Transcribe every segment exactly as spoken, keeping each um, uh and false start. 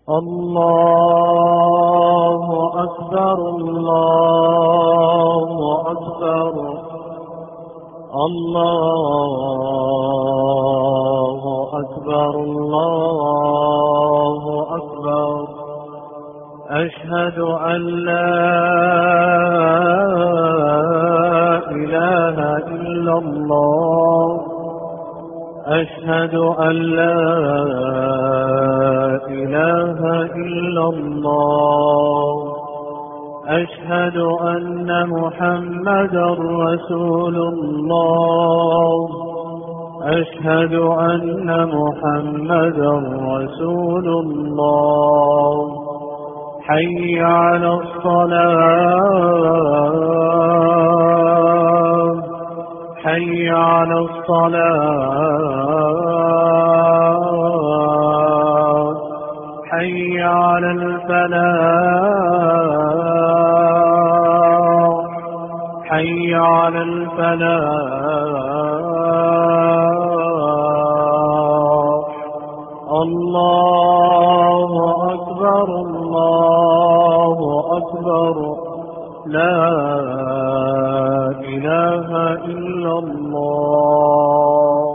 الله أكبر الله أكبر الله أكبر الله أكبر. أشهد أن لا إله إلا الله أشهد أن لا إله إلا الله. أشهد أن محمدا رسول الله أشهد أن محمدا رسول الله. حي على الصلاة حي على الصلاة حي على الفلاح حي على الفلاح. الله أكبر الله أكبر لا إله إلا الله.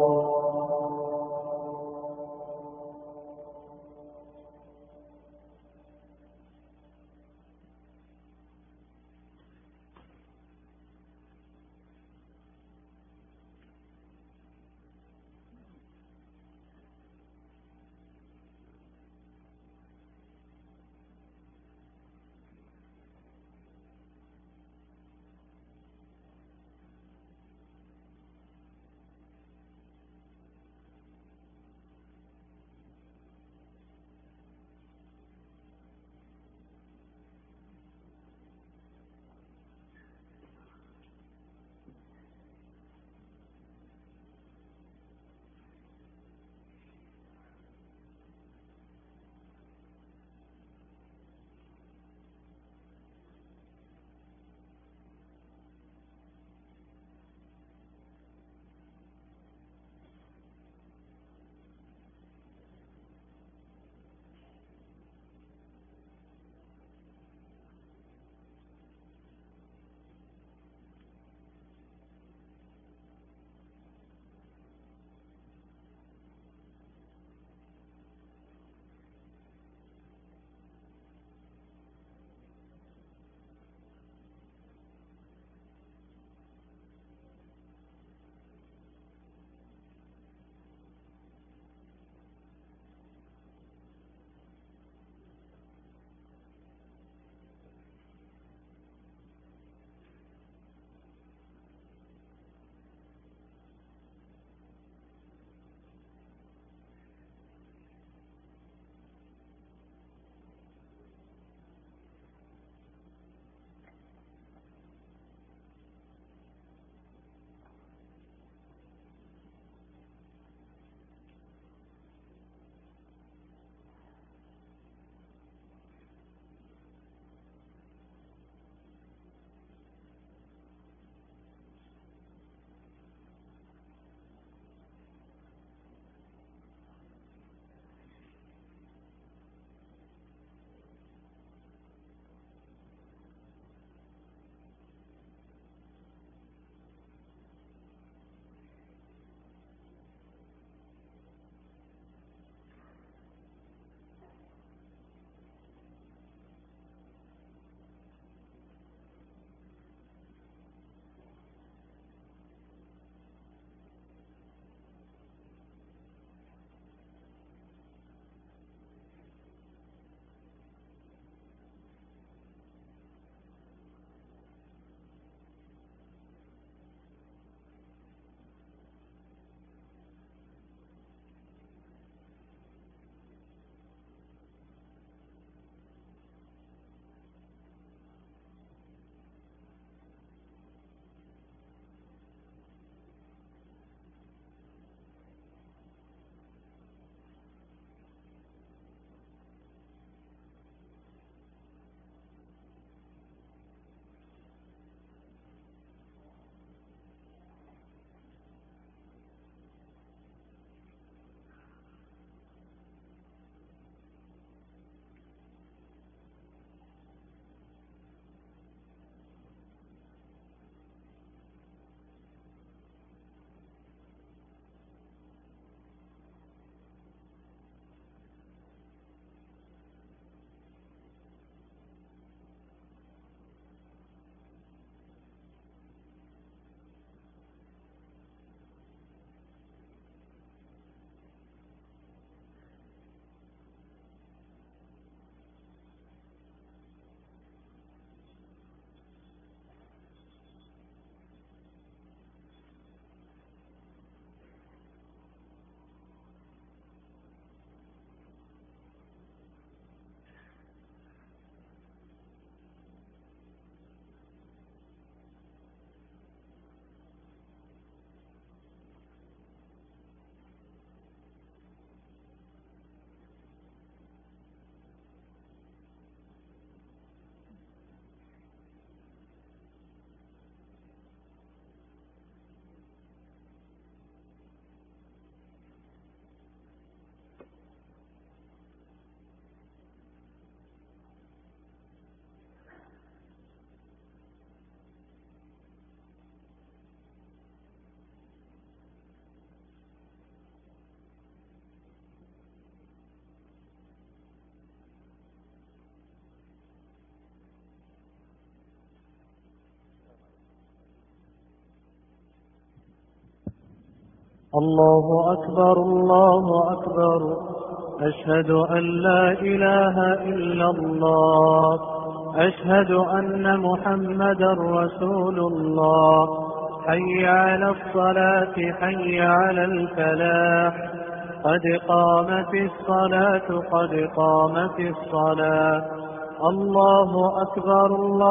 الله أكبر الله أكبر. أشهد أن لا إله إلا الله. أشهد أن محمدا رسول الله. حي على الصلاة حي على الفلاح. قد قامت الصلاة قد قامت الصلاة. الله أكبر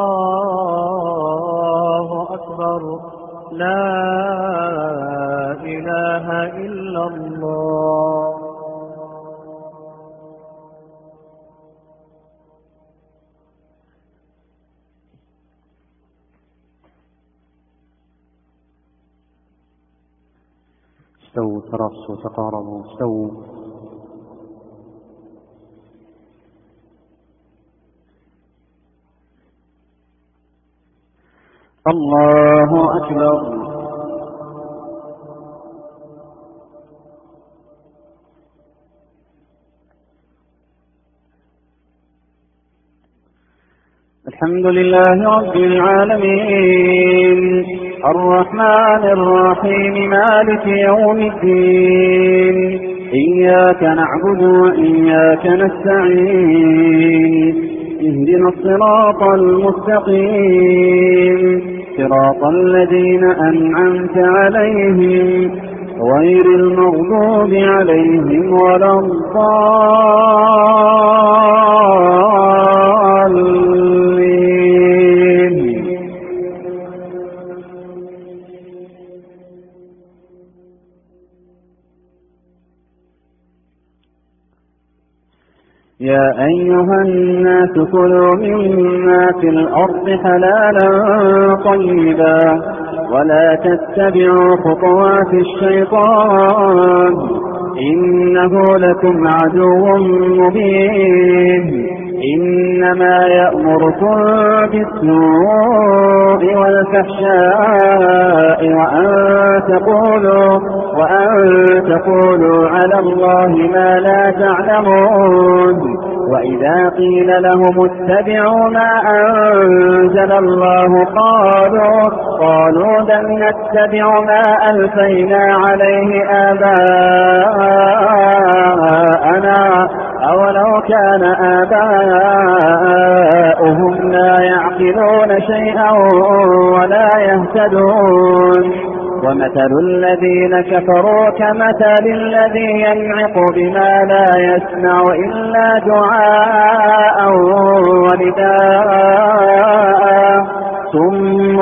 الله أكبر. لا إله إلا الله. استووا تراصوا تقاربوا استووا. الله أكبر. الحمد لله رب العالمين الرحمن الرحيم مالك يوم الدين. إياك نعبد وإياك نستعين. اهدنا الصراط المستقيم صراط الذين أنعمت عليهم غير المغضوب عليهم ولا الضالين. يا أيها الناس كلوا مما في الأرض حلالا طيبا ولا تتبعوا خطوات الشيطان إنه لكم عدو مبين. إنما يأمركم بالسوء والفحشاء وأن تقولوا, وأن تقولوا على الله ما لا تعلمون. وإذا قيل لهم اتبعوا ما أنزل الله قالوا, قالوا بل نتبع ما ألفينا عليه آباءنا أولو كان آباؤهم لا يعقلون شيئا ولا يهتدون. ومثل الذين كفروا كمثل الذي ينعق بما لا يسمع إلا دعاء ونداء ثم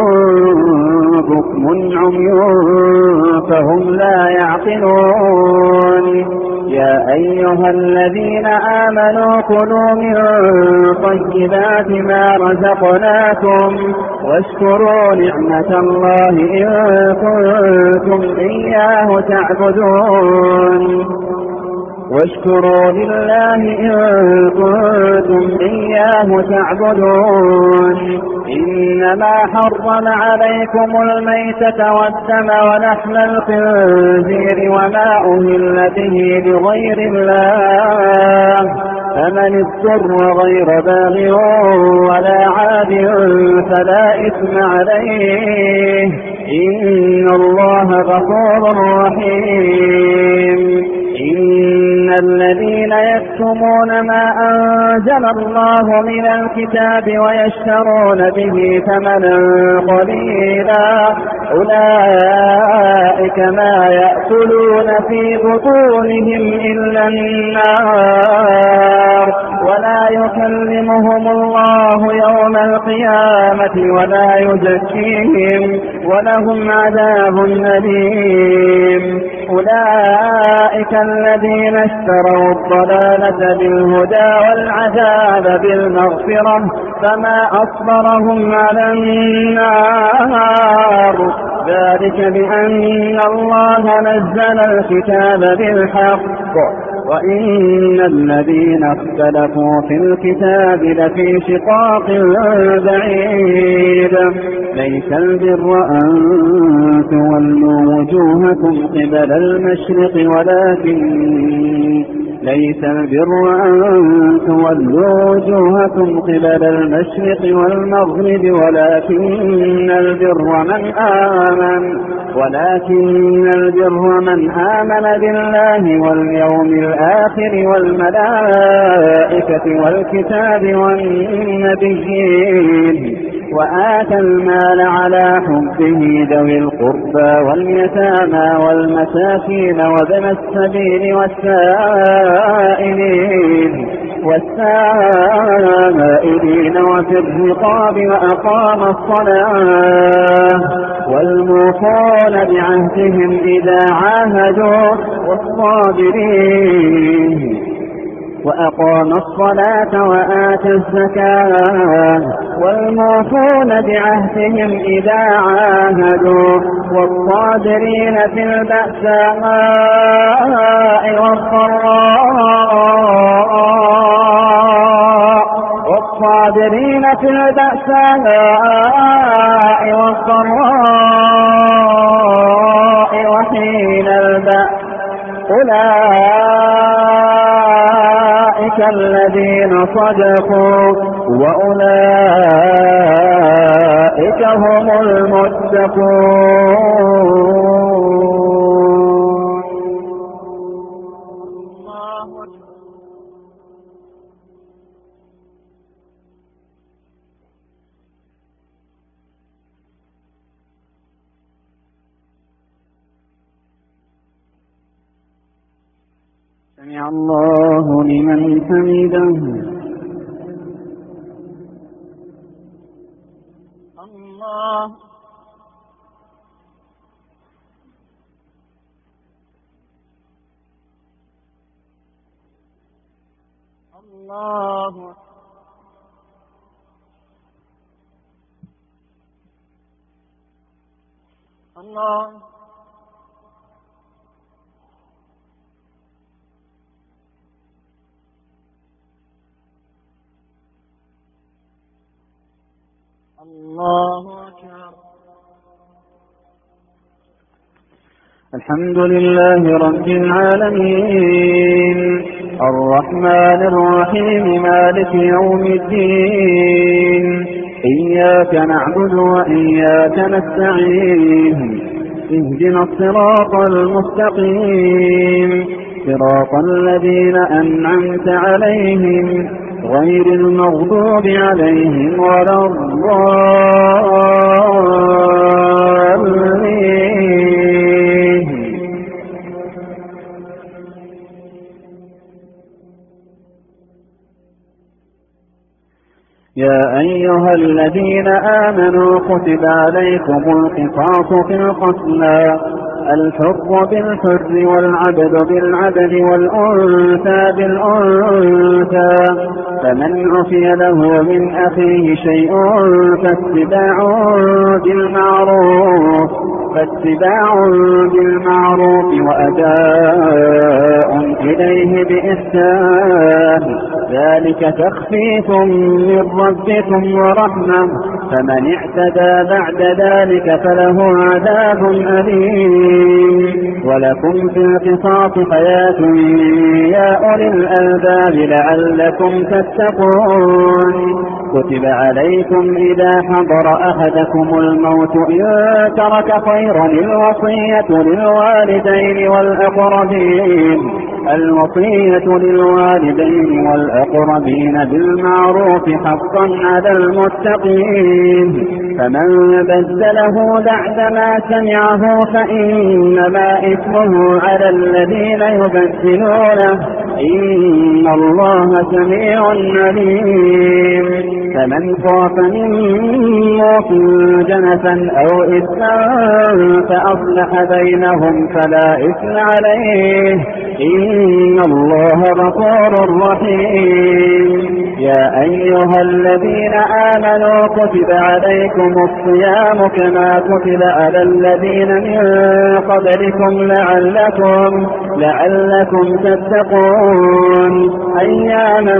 بكم عمي فهم لا يعقلون. يا أيها الذين آمنوا كلوا من طيبات ما رزقناكم واشكروا نعمة الله إن كنتم إياه تعبدون. واشكروا لله إن كنتم إياه تعبدون. إنما حرم عليكم الميتة والدم ولحم الخنزير وما أهل به لغير الله فمن اضطر غير باغ ولا عاد فلا إثم عليه إن الله غفور رحيم. إن الذين يكتمون ما أنزل الله من الكتاب ويشترون به ثمنا قليلا أولئك ما يأكلون في بطونهم إلا النار ولا يكلمهم الله يوم القيامة ولا يزكيهم ولهم عذاب أليم. أولئك الذين اشتروا الضلالة بالهدى والعذاب بالمغفرة فما أصبرهم على النار ذلك بأن الله نزل الكتاب بالحق وإن الذين اختلفوا في الكتاب لفي شقاق بعيد. ليس البر أن تولوا وجوهكم قبل المشرق ولكن ليس البر أن تولوا وجوهكم قبل المشرق والمغرب ولكن البر من آمن ولكن البر من آمن بالله واليوم الآخر والملائكة والكتاب والنبيين وآتى المال على حبه ذوي القربى واليتامى والمساكين وابن السبيل والسائلين والسائلين وفي الرقاب وأقام الصلاة والموفون بعهدهم إذا عاهدوا والصابرين وأقام الصلاة وآتى الزكاة والموفون بعهدهم إذا عاهدوا والصابرين في البأساء والضراء والصابرين في البأساء والضراء وحين البأس أولئك الذين صدقوا وأولئك هم المتقون. سمع الله لمن حمده. الله الله الله الله أكبر. الحمد لله رب العالمين الرحمن الرحيم مالك يوم الدين إياك نعبد وإياك نستعين اهدنا الصراط المستقيم صراط الذين أنعمت عليهم غير المغضوب عليهم ولا الضالين. يا أيها الذين آمنوا كتب عليكم القصاص في القتلى الحر بالحر والعبد بالعبد والأنثى بالأنثى فمن عفي له من أخيه شيء فاتباع بالمعروف فاتباع بالمعروف وأداء إليه بإحسان ذلك تخفيف من ربكم ورحمة فمن اعتدى بعد ذلك فله عذاب أليم ولكم في القصاص حياة يا أولي الألباب لعلكم تتقون. كتب عليكم إذا حضر أحدكم الموت إن ترك خيرا الوصية للوالدين والأقربين الوصية للوالدين والأقربين بالمعروف حقا على المتقين فمن بدله بعدما سمعه فإنما إثمه على الذين يبدلونه إن الله سميع عليم. فمن خاف من موص جنفا أو إثما فأصلح بينهم فلا إثم عليه إن الله غفور رحيم. يا أيها الذين آمنوا كتب عليكم الصيام كما كتب على الذين من قبلكم لعلكم لعلكم تتقون. تعلمون أياما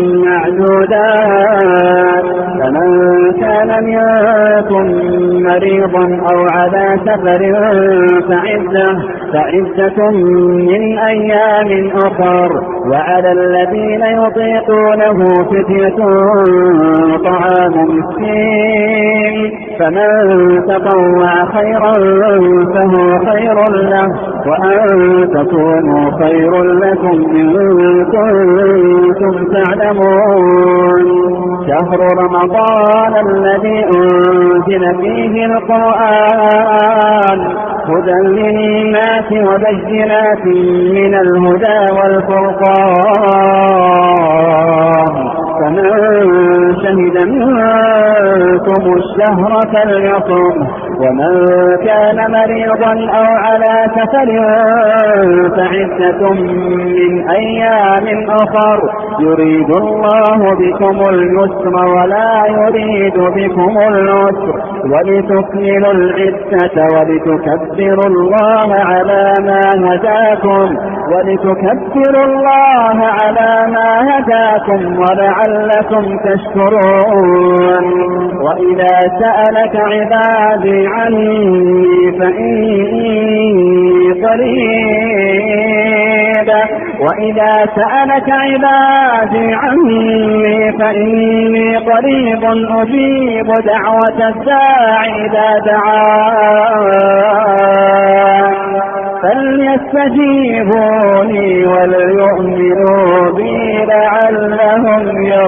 معدودات فمن كان منكم مريضا أو على سفر فعدة, فعدة من أيام أخر وعلى الذين يطيقونه فدية طعام مسكين فمن تطوع خيرا فهو خير له وأن تكونوا خير لكم إن كنتم تعلمون شهر رمضان الذي أنزل فيه القرآن هدى للناس وبينات من الهدى والفرقان فمن شهد منكم الشهر فليصم ومن كان مريضا أو على سفر فعدة من أيام أخر يريد الله بكم اليسر ولا يريد بكم العسر ولتكملوا العدة ولتكبروا الله على ما هداكم ولتكبروا الله على ما هداكم ولعلكم تشكرون وإذا سألك عبادي عني فإني قريب وإذا سألك عبادي عني فإني قريب أجيب دعوة الداع إذا دعان فليستجيبوا لي وليؤمنوا بي لعلهم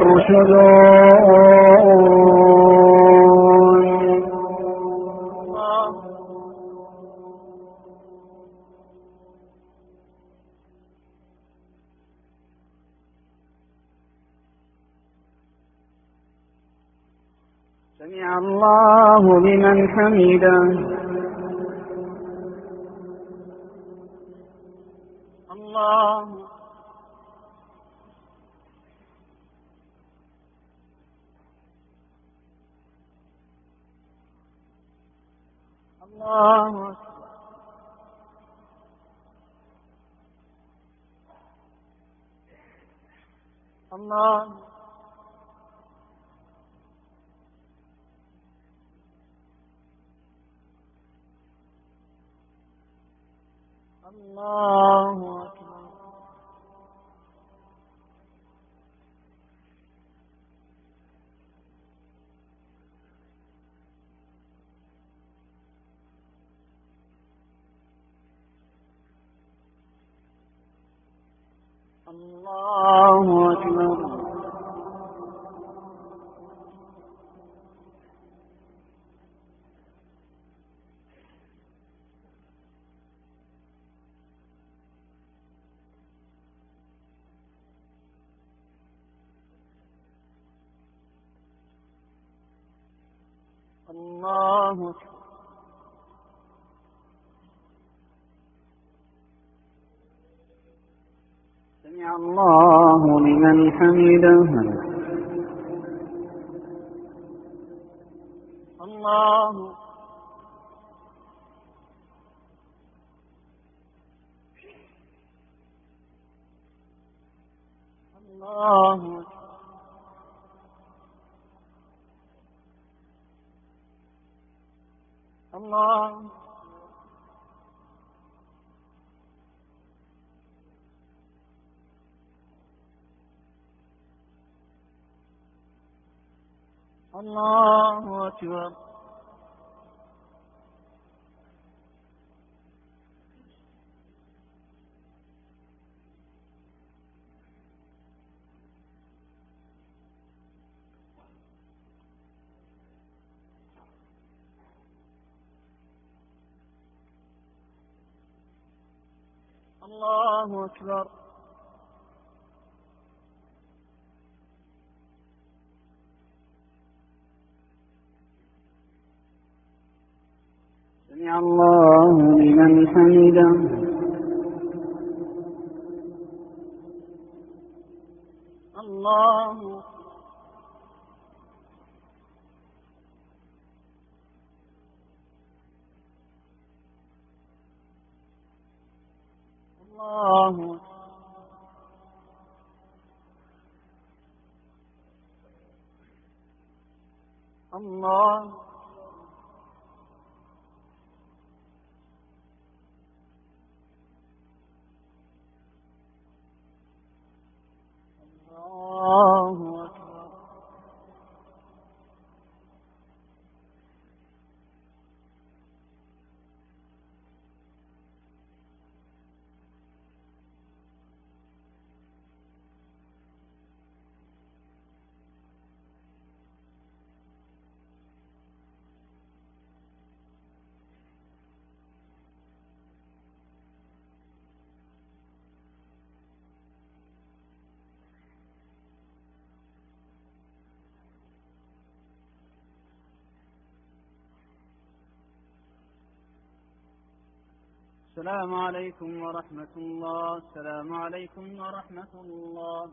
يرشدون. سمع الله لمن حمده. الله الله الله الله أكبر. الله أكبر. الله أكبر. سمع الله لمن حمده. الله الله الله الله أكبر. الله أكبر. سمع الله لمن حمده. الله الله الله الله أكبر. السلام عليكم ورحمة الله. السلام عليكم ورحمة الله.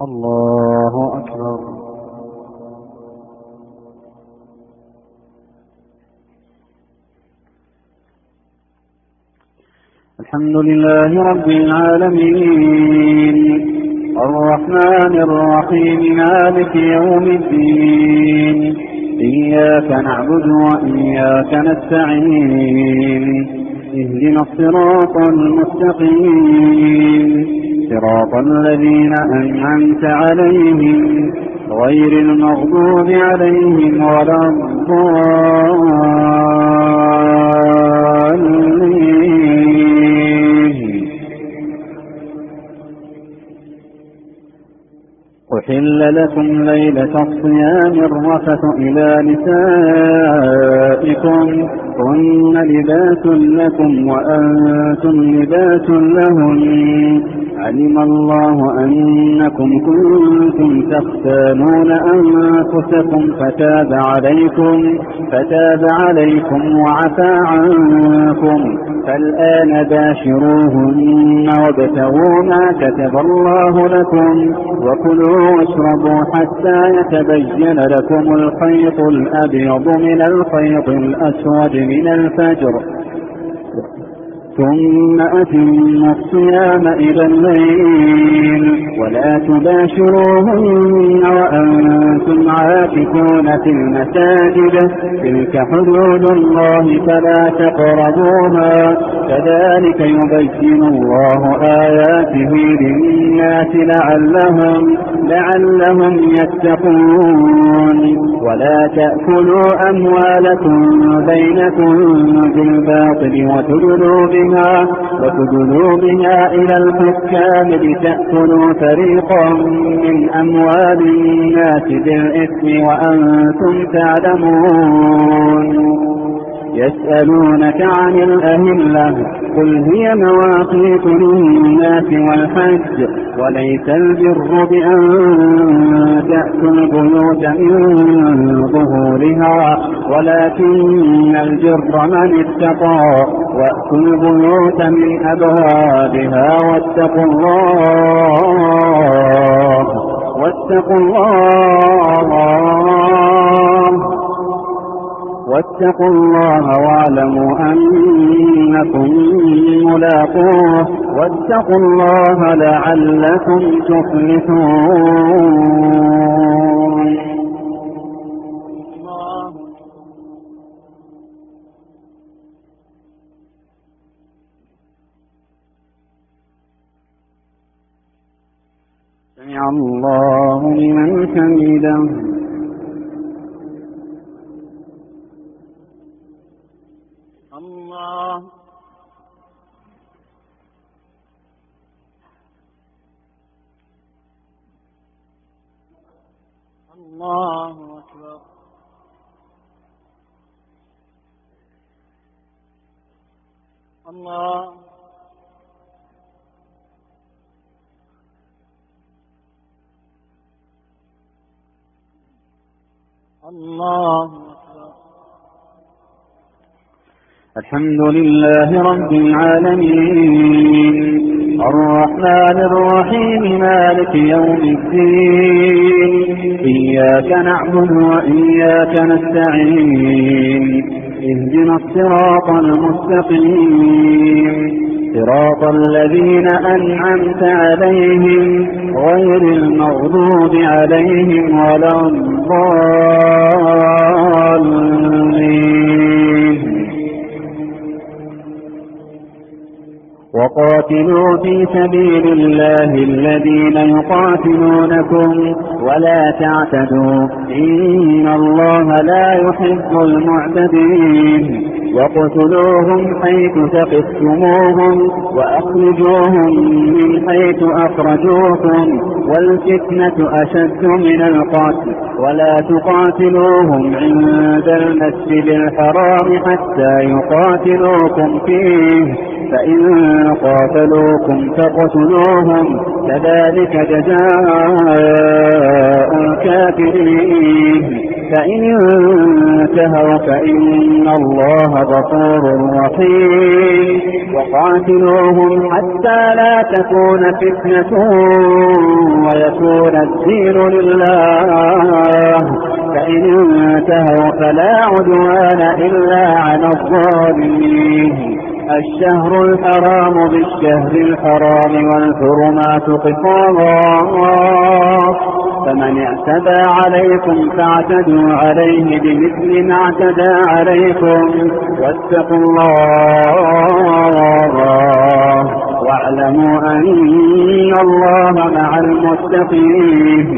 الله أكبر. الحمد لله رب العالمين الرحمن الرحيم مالك يوم الدين إياك نعبد وإياك نستعين اهدنا الصراط المستقيم صراط الذين أنعمت عليهم غير المغضوب عليهم ولا الضالين. أحل لكم ليلة الصيام الرفث إلى نسائكم هن لباس لكم وأنتم لباس لهن علم الله أنكم كنتم تختانون أنفسكم فتاب عليكم فتاب عليكم وعفى عنكم فالآن باشروهن وابتغوا ما كتب الله لكم وكلوا واشربوا حتى يتبين لكم الخيط الأبيض من الخيط الأسود من الفجر ثم أتموا الصيام إلى الليل ولا تباشروهن وأنتم عاكفون في المساجد تلك حدود الله فلا تقربوها كذلك يبين الله آياته للناس لعلهم لعلهم يتقون ولا تأكلوا أموالكم بينكم بالباطل وتدلوا بها وتدلوا بها إلى الحكام لتأكلوا فريقا من أموال الناس بالإثم وأنتم تعلمون. يسألونك عن الأهلة قل هي مواقيت للناس والحج وليس البر بأن تأتوا البيوت من ظهورها ولكن البر من اتقى وأتوا البيوت من أبوابها واتقوا الله واتقوا الله واتقوا الله واعلموا أنكم ملاقوه واتقوا الله لعلكم تفلحون. سمع الله لمن حمده. الله الله أكبر. الله الله أكبر. الحمد لله رب العالمين الرحمن الرحيم مالك يوم الدين إياك نعبد وإياك نستعين اهدنا الصراط المستقيم صراط الذين أنعمت عليهم غير المغضوب عليهم ولا الضالين. وقاتلوا في سبيل الله الذين يقاتلونكم ولا تعتدوا إن الله لا يحب المعتدين وقتلوهم حيث ثقفتموهم وأخرجوهم من حيث أخرجوكم والفتنة أشد من القتل ولا تقاتلوهم عند المسجد الحرام حتى يقاتلوكم فيه فإن قاتلوكم فاقتلوهم كذلك جزاء الكافرين فإن انتهوا فإن الله غفور رحيم وقاتلوهم حتى لا تكون فتنة ويكون الدين لله فإن انتهوا فلا عدوان إلا على الظالمين الشهر الحرام بالشهر الحرام والحرمات قصاص فمن اعتدى عليكم فاعتدوا عليه بمثل ما اعتدى عليكم واتقوا الله واعلموا أن الله مع المتقين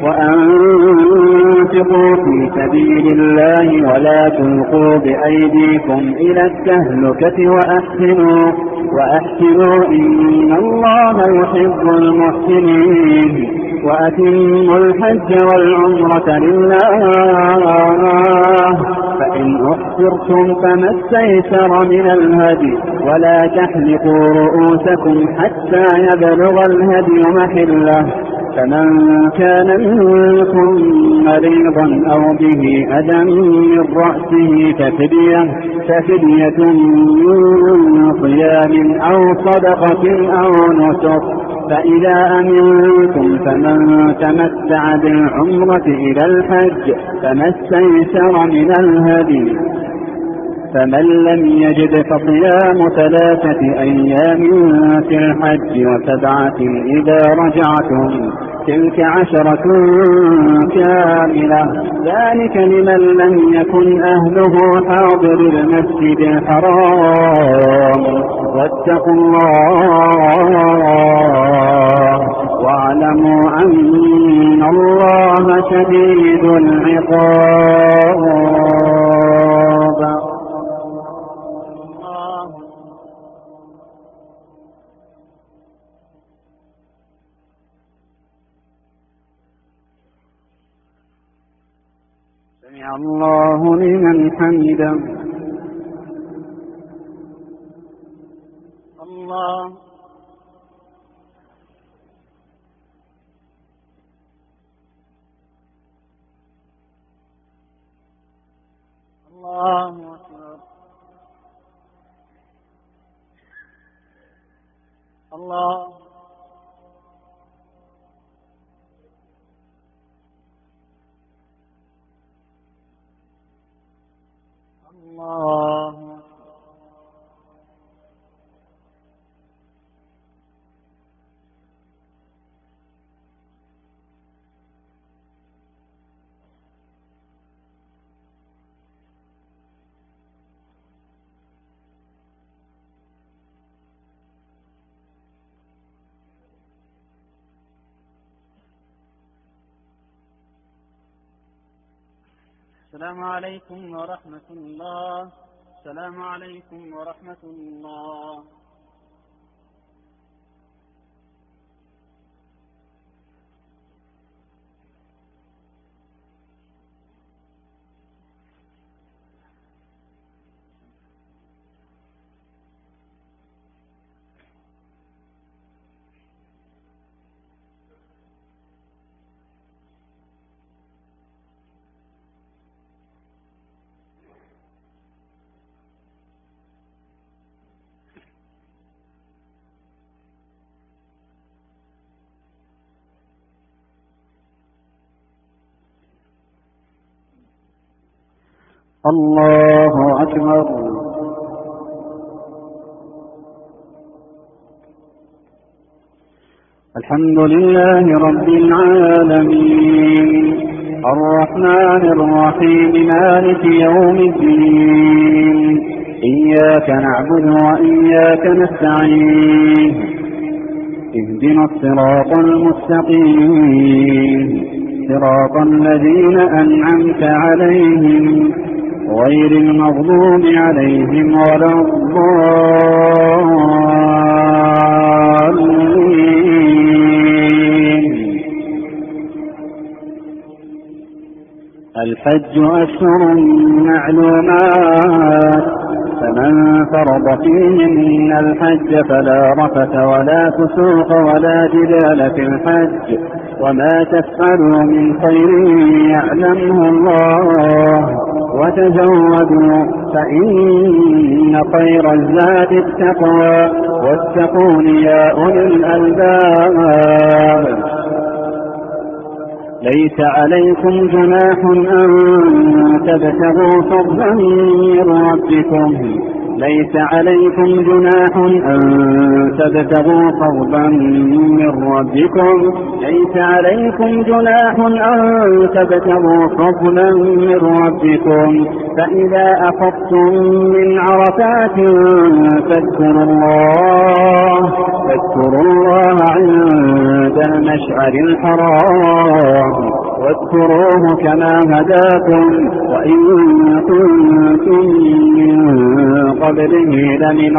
وأنفقوا في سبيل الله ولا تلقوا بأيديكم إلى التهلكة وأحسنوا وأحسنوا إن الله يحب المحسنين وأتموا الحج والعمرة لله فإن أحصرتم فما استيسر من الهدي ولا تحلقوا رؤوسكم حتى يبلغ الهدي محله فمن كان منكم مريضا أو به أذى من رأسه ففدية ففدية من صيام أو صدقة أو نسك فإذا أمنتم فمن تمتع بالعمرة إلى الحج فما استيسر من الهدي فمن لم يجد فصيام ثلاثة أيام في الحج وسبعة إذا رجعتم تلك عشرة كاملة ذلك لمن لم يكن أهله حاضر المسجد الحرام واتقوا الله واعلموا أن الله شديد العقاب. سمع الله لمن حمده. الله الله أكبر. الله الله السلام عليكم ورحمة الله. السلام عليكم ورحمة الله. الله أكبر. الحمد لله رب العالمين الرحمن الرحيم مالك يوم الدين إياك نعبد وإياك نستعين اهدنا الصراط المستقيم صراط الذين أنعمت عليهم غير المغضوب عليهم ولا الضالين. الحج أشهر معلومات فمن فرض فيهن الحج فلا رفث ولا فسوق ولا جدال في الحج وما تفعلوا من خير يعلمه الله وتزودوا فإن خير الزاد التقوى واتقون يا أولي الألباب. ليس عليكم جناح أن تبتغوا فضلا من ربكم ليس عليكم جناح أن تبتغوا فضلا من ربكم ليس عليكم جناح أن تبتغوا فضلا من ربكم فإذا أفضتم من عرفات فاذكروا الله فاذكروا الله عند المشعر الحرام واذكروه كما هداكم وإن كنتم من قبله لمن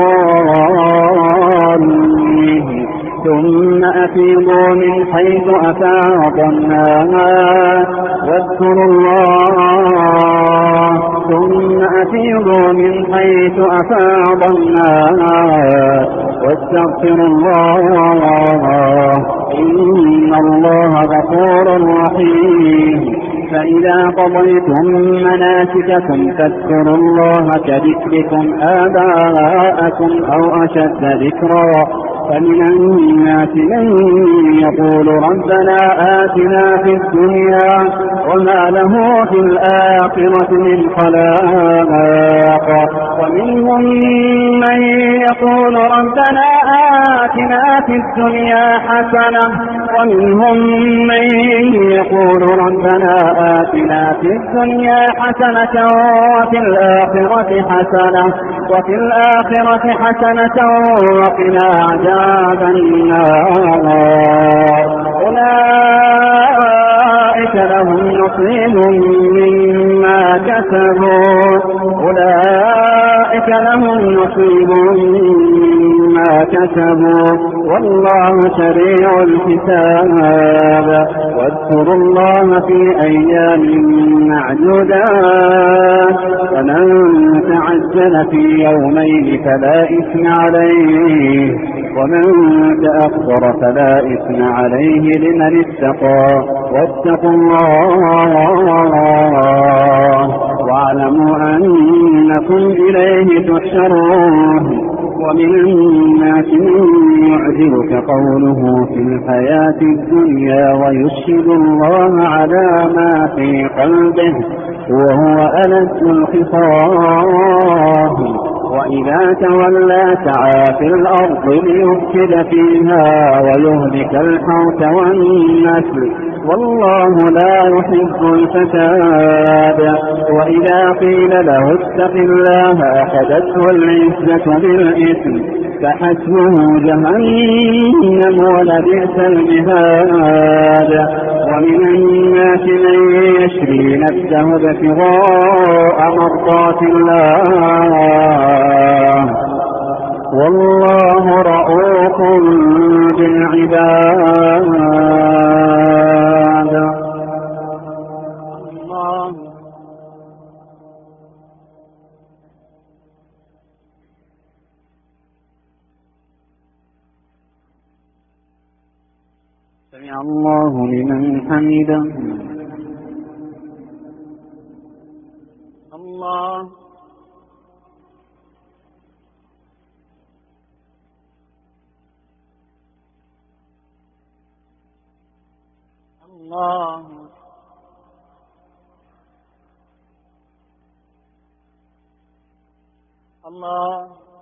الضالين ثم أفيضوا من حيث أفاض الناس واذكروا الله ثم أفيضوا من حيث أفاض الناس واستغفروا الله إن الله غفور رحيم. فإذا قضيتم مناسككم فاذكروا الله كذكركم آباءكم أو أشد ذكرا فمن الناس من يقول ربنا آتنا في الدنيا وما له في الآخرة من خلاق ومنهم من يقول ربنا آتنا في الدنيا حسنة ومنهم من يقول ربنا آتنا في الدنيا حسنة وفي الآخرة حسنة وفي الآخرة حسنة وقنا عذاب النار. أولئك لهم نصيب مما كسبوا أولئك لهم نصيب مما كسبوا والله سريع الحساب. واذكروا الله في أيام معدودات فمن تعجل في يومين فلا إثم عليه ومن تأخر فلا إثم عليه لمن اتقى واتقوا الله واعلموا أنكم إليه تحشرون. ومن الناس من يعجبك قوله في الحياة الدنيا ويشهد الله على ما في قلبه وهو ألد الخصام وإذا تولى سعى في الأرض ليفسد فيها ويهلك الحرث والنسل والله لا يحب الفساد. وإذا قيل له اتق الله أخذته العزة بالإثم فحسبه جهنم ولبئس المهاد. ومن الناس من يشري نفسه ابتغاء مرضات الله والله رؤوف بالعباد. الله سمع الله لمن حمده. الله الله الله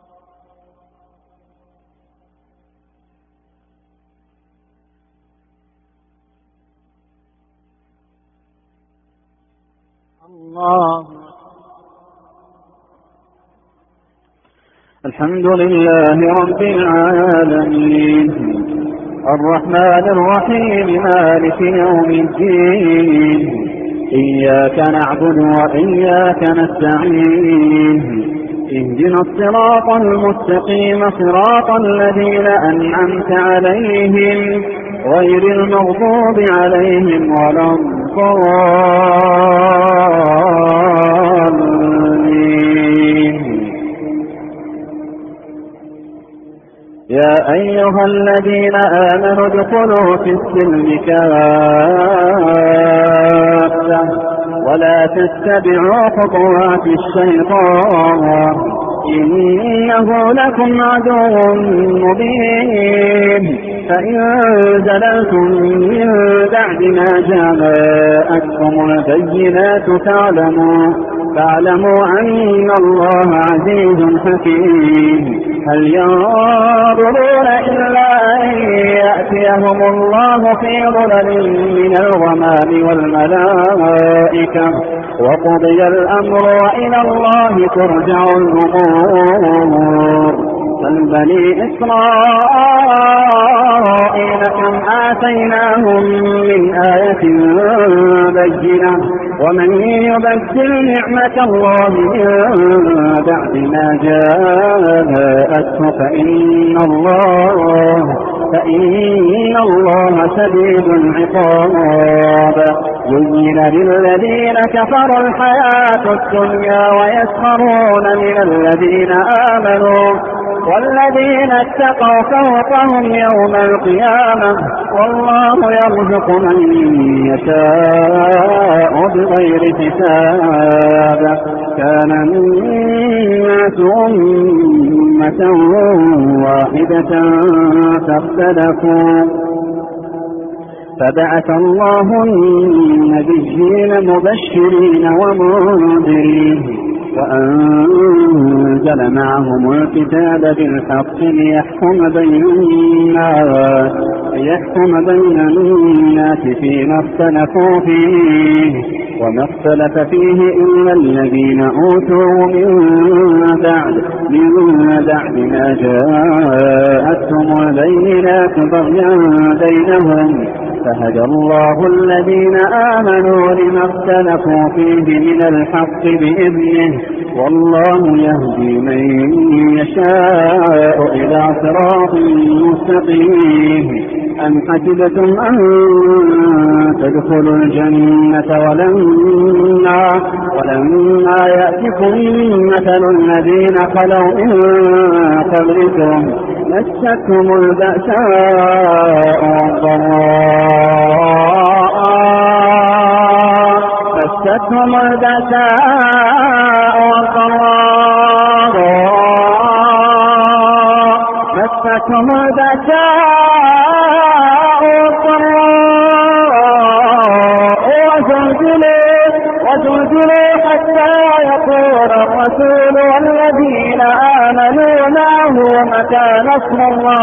الله. الحمد لله رب العالمين الرحمن الرحيم مالك يوم الدين إياك نعبد وإياك نستعين اهدنا الصراط المستقيم صراط الذين أنعمت عليهم غير المغضوب عليهم ولا الضالين. يا أيها الذين آمنوا ادخلوا في السلم كافة ولا تتبعوا خطوات الشيطان إنه لكم عدو مبين فإن زللتم من بعد ما جاءتكم البينات فاعلموا فاعلموا أن الله عزيز حكيم هل ينظرون إلا أن يأتيهم الله في ظلل من الغمام والملائكة وقضي الأمر وإلى الله ترجع الأمور فالبني إسرائيل كم آتيناهم من آية بينة ومن يبدل نعمة الله من بعد ما جاءته فإن الله فإن الله شديد العقاب زين للذين كفروا الحياة الدنيا ويسخرون من الذين آمنوا والذين اتقوا فوقهم يوم القيامة والله يرزق من يشاء بغير حساب كان الناس أمة واحدة فاختلفوا فبعث الله النبيين مبشرين ومنذرين وأنزل معهم الكتاب بالحق ليحكم بين الناس ليحكم بين الناس فيما اختلفوا فيه وما اختلف فيه إلا الذين أوتوا من بعد من بعد ما جاءتهم البينات بغيا بينهم فهدى الله الذين آمنوا لما اختلفوا فيه من الحق بإذنه والله يهدي من يشاء إلى صراط مستقيم أم حسبتم أن تدخلوا الجنة ولما, ولما يأتكم مثل الذين خلوا من قبلكم مستهم البأساء والضراء مستهم البأساء والضراء مستهم البأساء والضراء وزلزلوا حتى يقول الرسول والذين آمنوا معه متى نصر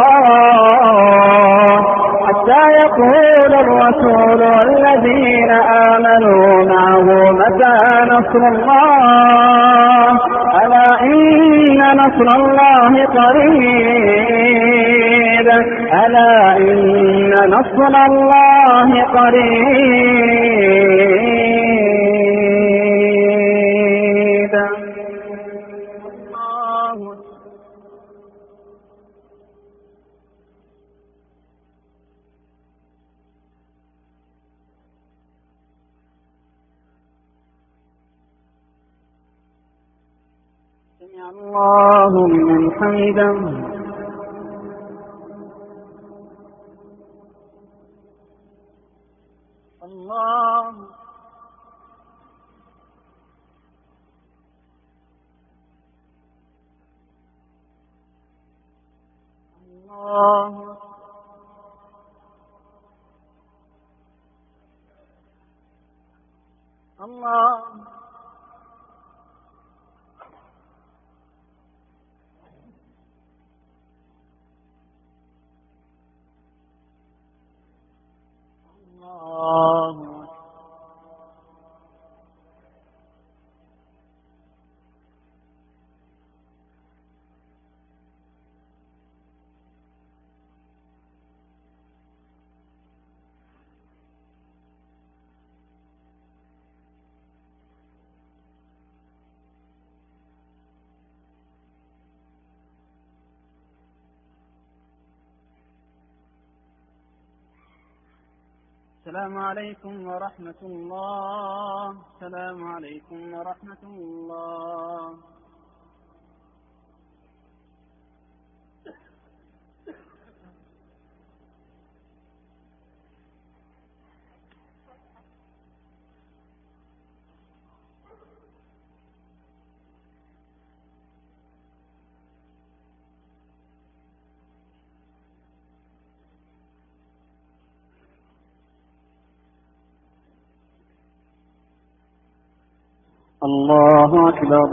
الله حتى يقول الرسول والذين آمنوا معه متى نصر الله ألا إن نصر الله قريب ألا إن نصر الله قريب الله سمع الله لمن حمده الله الله الله الله السلام عليكم ورحمة الله السلام عليكم ورحمة الله الله أكبر.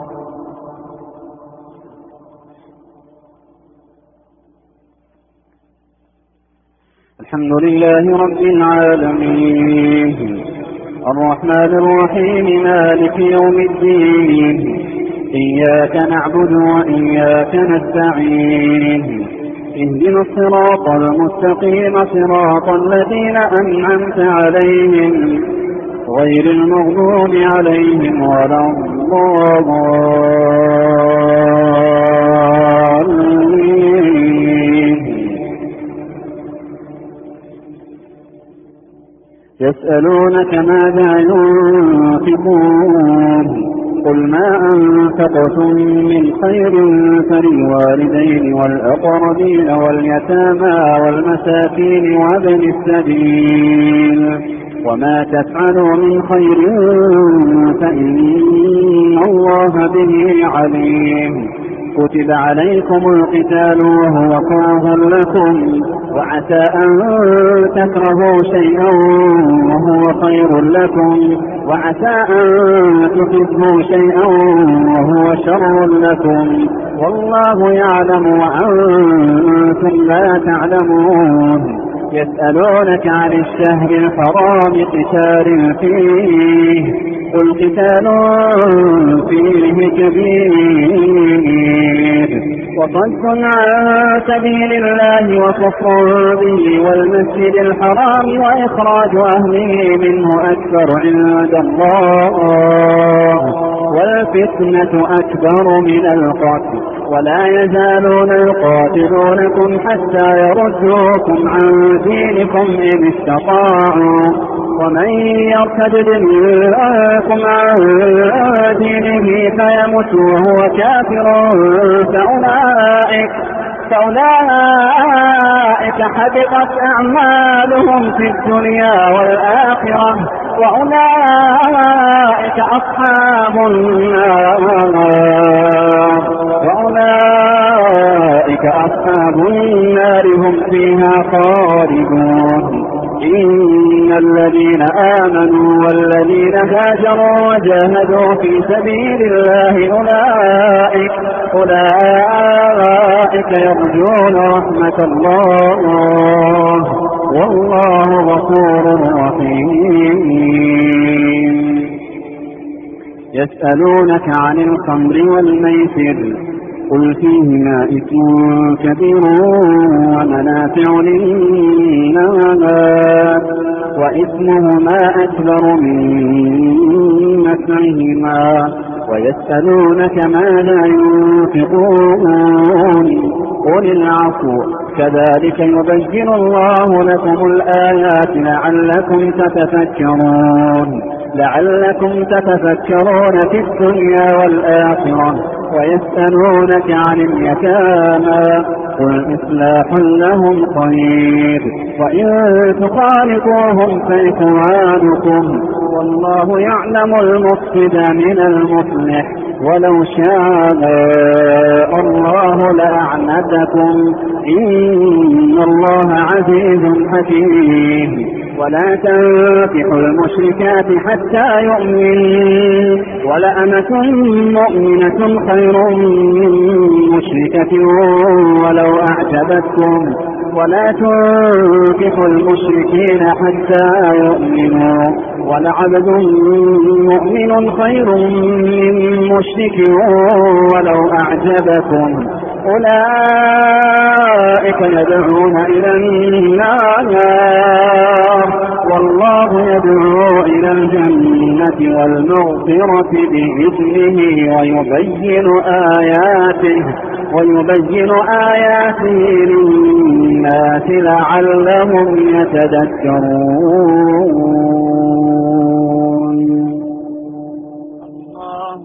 الحمد لله رب العالمين الرحمن الرحيم مالك يوم الدين إياك نعبد وإياك نستعين اهدنا الصراط المستقيم صراط الذين أنعمت عليهم غير المغضوب عليهم ولا الضالين. يسألونك ماذا ينفقون قل ما أنفقتم من خير فللوالدين والأقربين واليتامى والمساكين وابن السبيل وما تفعلوا من خير فإن الله به عليم. كتب عليكم القتال وهو كره لكم وعسى أن تكرهوا شيئا وهو خير لكم وعسى أن تحبوا شيئا وهو شر لكم والله يعلم وأنتم لا تعلمون. يسألونك عن الشهر الحرام قتال فيه قل قتال فيه كبير وصد عن سبيل الله وكفر به والمسجد الحرام وإخراج أهله منه أكبر عند الله والفتنة أكبر من القتل ولا يزالون يقاتلونكم حتى يردوكم عن دينكم إن استطاعوا ومن يرتد منكم عن دينه فيمت وهو كافر فأولئك, فأولئك حبطت أعمالهم في الدنيا والآخرة وأولئك أصحاب النار وأولئك أصحاب النار هم فيها خالدون. إن الذين آمنوا والذين هاجروا وجاهدوا في سبيل الله أولئك, أولئك يرجون رحمة الله والله غفور رحيم. يسألونك عن الخمر والميسر قل فيهما إثم كبير ومنافع للناس وإثمهما أكبر من نفعهما ويسألونك ماذا ينفقون قل العفو كذلك يبين الله لكم الآيات لعلكم تتفكرون لعلكم تتفكرون في الدنيا والآخرة. ويسألونك عن اليتامى قل إصلاح لهم خير وإن تخالطوهم فإخوانكم والله يعلم المفسد من المصلح ولو شاء الله لأعنتكم إن الله عزيز حكيم. ولا تنكحوا المشركات حتى يؤمنوا ولأمة مؤمنة خير من مشركة ولو أعجبتكم ولا تنكحوا المشركين حتى يؤمنوا ولعبد مؤمن خير من مشرك ولو أعجبكم أولئك يدعون إلى النار والله يدعو إلى الجنة والمغفرة بإذنه ويبين آياته ويبين آياته للناس لعلهم يتذكرون. الله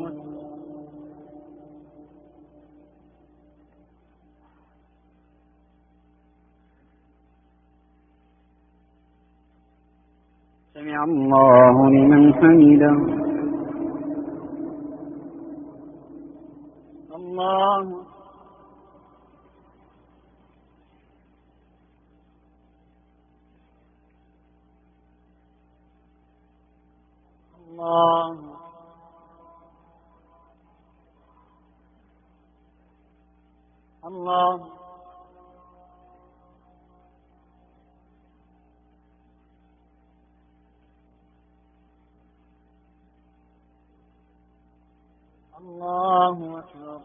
سمع الله لمن حمده. الله الله الله الله أكبر.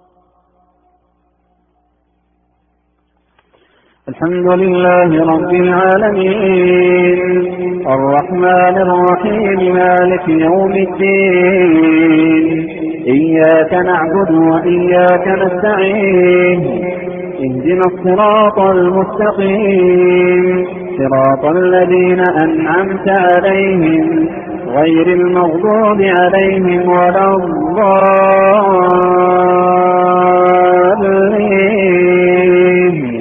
الحمد لله رب العالمين الرحمن الرحيم مالك يوم الدين إياك نعبد وإياك نستعين اهدنا الصراط المستقيم صراط الذين أنعمت عليهم غير المغضوب عليهم ولا الضالين.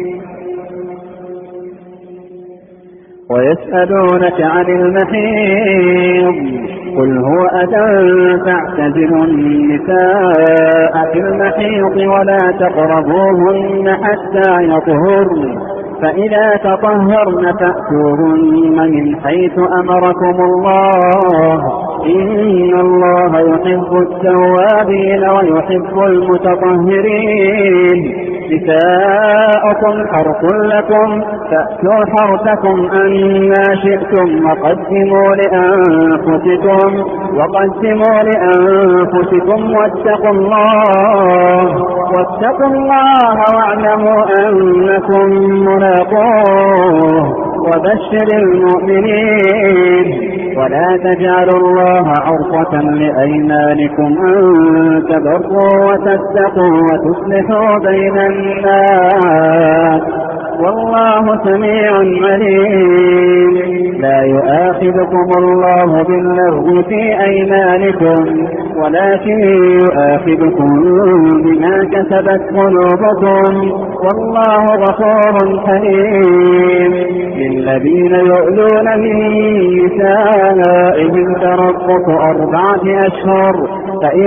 ويسألونك عن المحيض قل هو أذى فاعتزلوا النساء في المحيض ولا تقربوهن حتى يطهرن فإذا تطهرن فأتوهن من حيث أمركم الله إن الله يحب التوابين ويحب المتطهرين. نساؤكم حرث لكم فأتوا حرثكم أنى شئتم وقدموا لأنفسكم وقدموا لأنفسكم واتقوا الله واتقوا الله واعلموا أنكم ملاقوه وبشر المؤمنين. ولا تجعلوا الله عرضة لأيمانكم أن تبروا وتتقوا وتصلحوا بين الناس والله سميع عليم. لا يؤاخذكم الله باللغو في أيمانكم ولكن يؤاخذكم بما كسبت قلوبكم والله غفور حليم. للذين يؤلون من نسائهم تربص أربعة أشهر فإن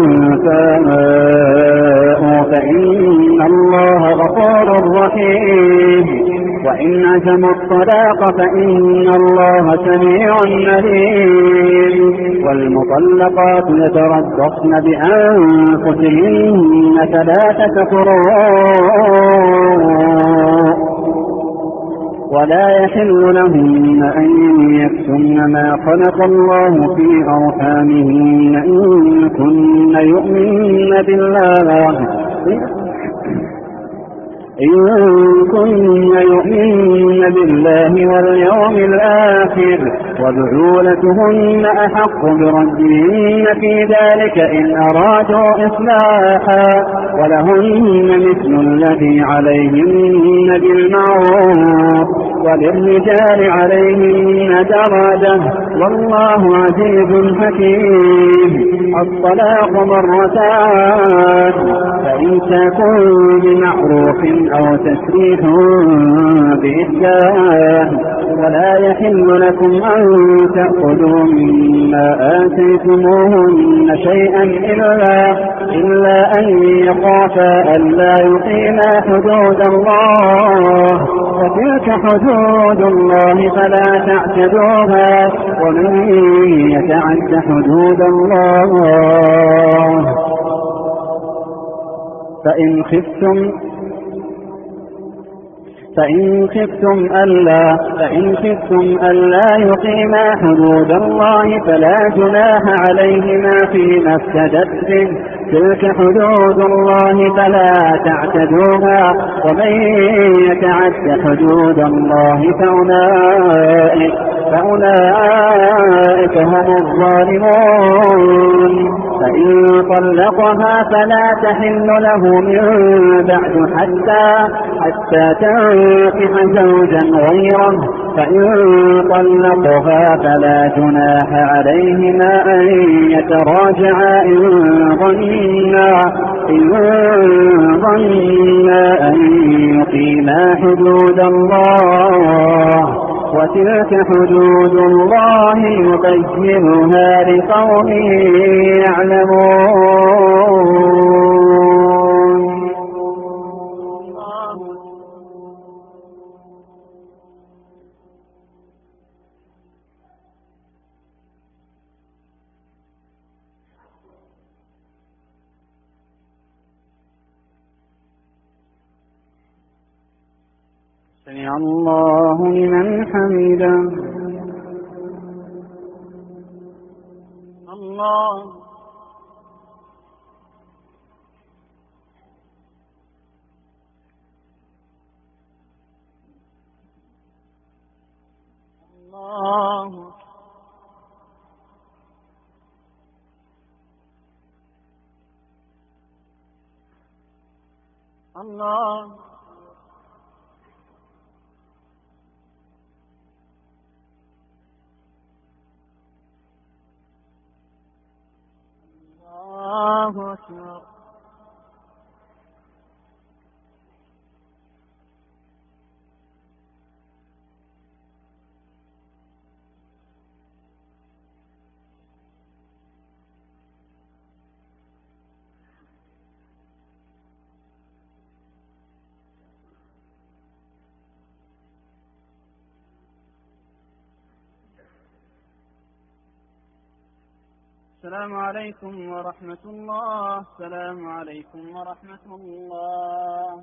فاءوا فإن الله غفور رحيم. وإن عزموا الطلاق فإن الله سميع عليم. والمطلقات يتربصن بأنفسهن ثلاثة قروء ولا يحل لهن أن يكتمن ما خلق الله في أرحامهن إن كن يؤمن بالله إن كن يؤمن بالله واليوم الآخر وبعولتهن أحق بردهن في ذلك إن أرادوا إصلاحا ولهن مثل الذي عليهن بالمعروف وللرجال عليهن درجة والله عزيز حكيم. الطلاق مرتان فإمساك بمعروف أو تسريح بإحسان ولا يحل لكم أن تأخذوا مما آتيتموهن شيئا إلا, إلا أن يخافا ألا يقيما حدود الله وتلك حدود الله فلا تعتدوها ومن يتعد حدود الله فإن خفتم فإن خفتم ألا فإن خفتم ألا يقيما حدود الله فلا جناح عليهما فيما افتدت به تلك حدود الله فلا تعتدوها ومن يتعد حدود الله فأولئك فأولئك هم الظالمون. فإن طلقها فلا تحل له من بعد حتى حتى تنكح زوجا غيره فإن طلقها فلا جناح عليهما أن يتراجعا إن ظنا إن ظنا أن يقيما حدود الله وتلك حدود الله يبينها لقوم يعلمون. سمع الله لمن حمده. الله الله الله الله أكبر. السلام عليكم ورحمة الله. السلام عليكم ورحمة الله.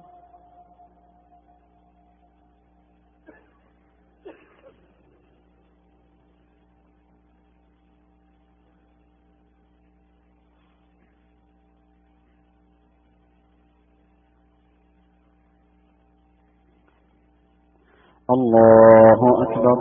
الله أكبر.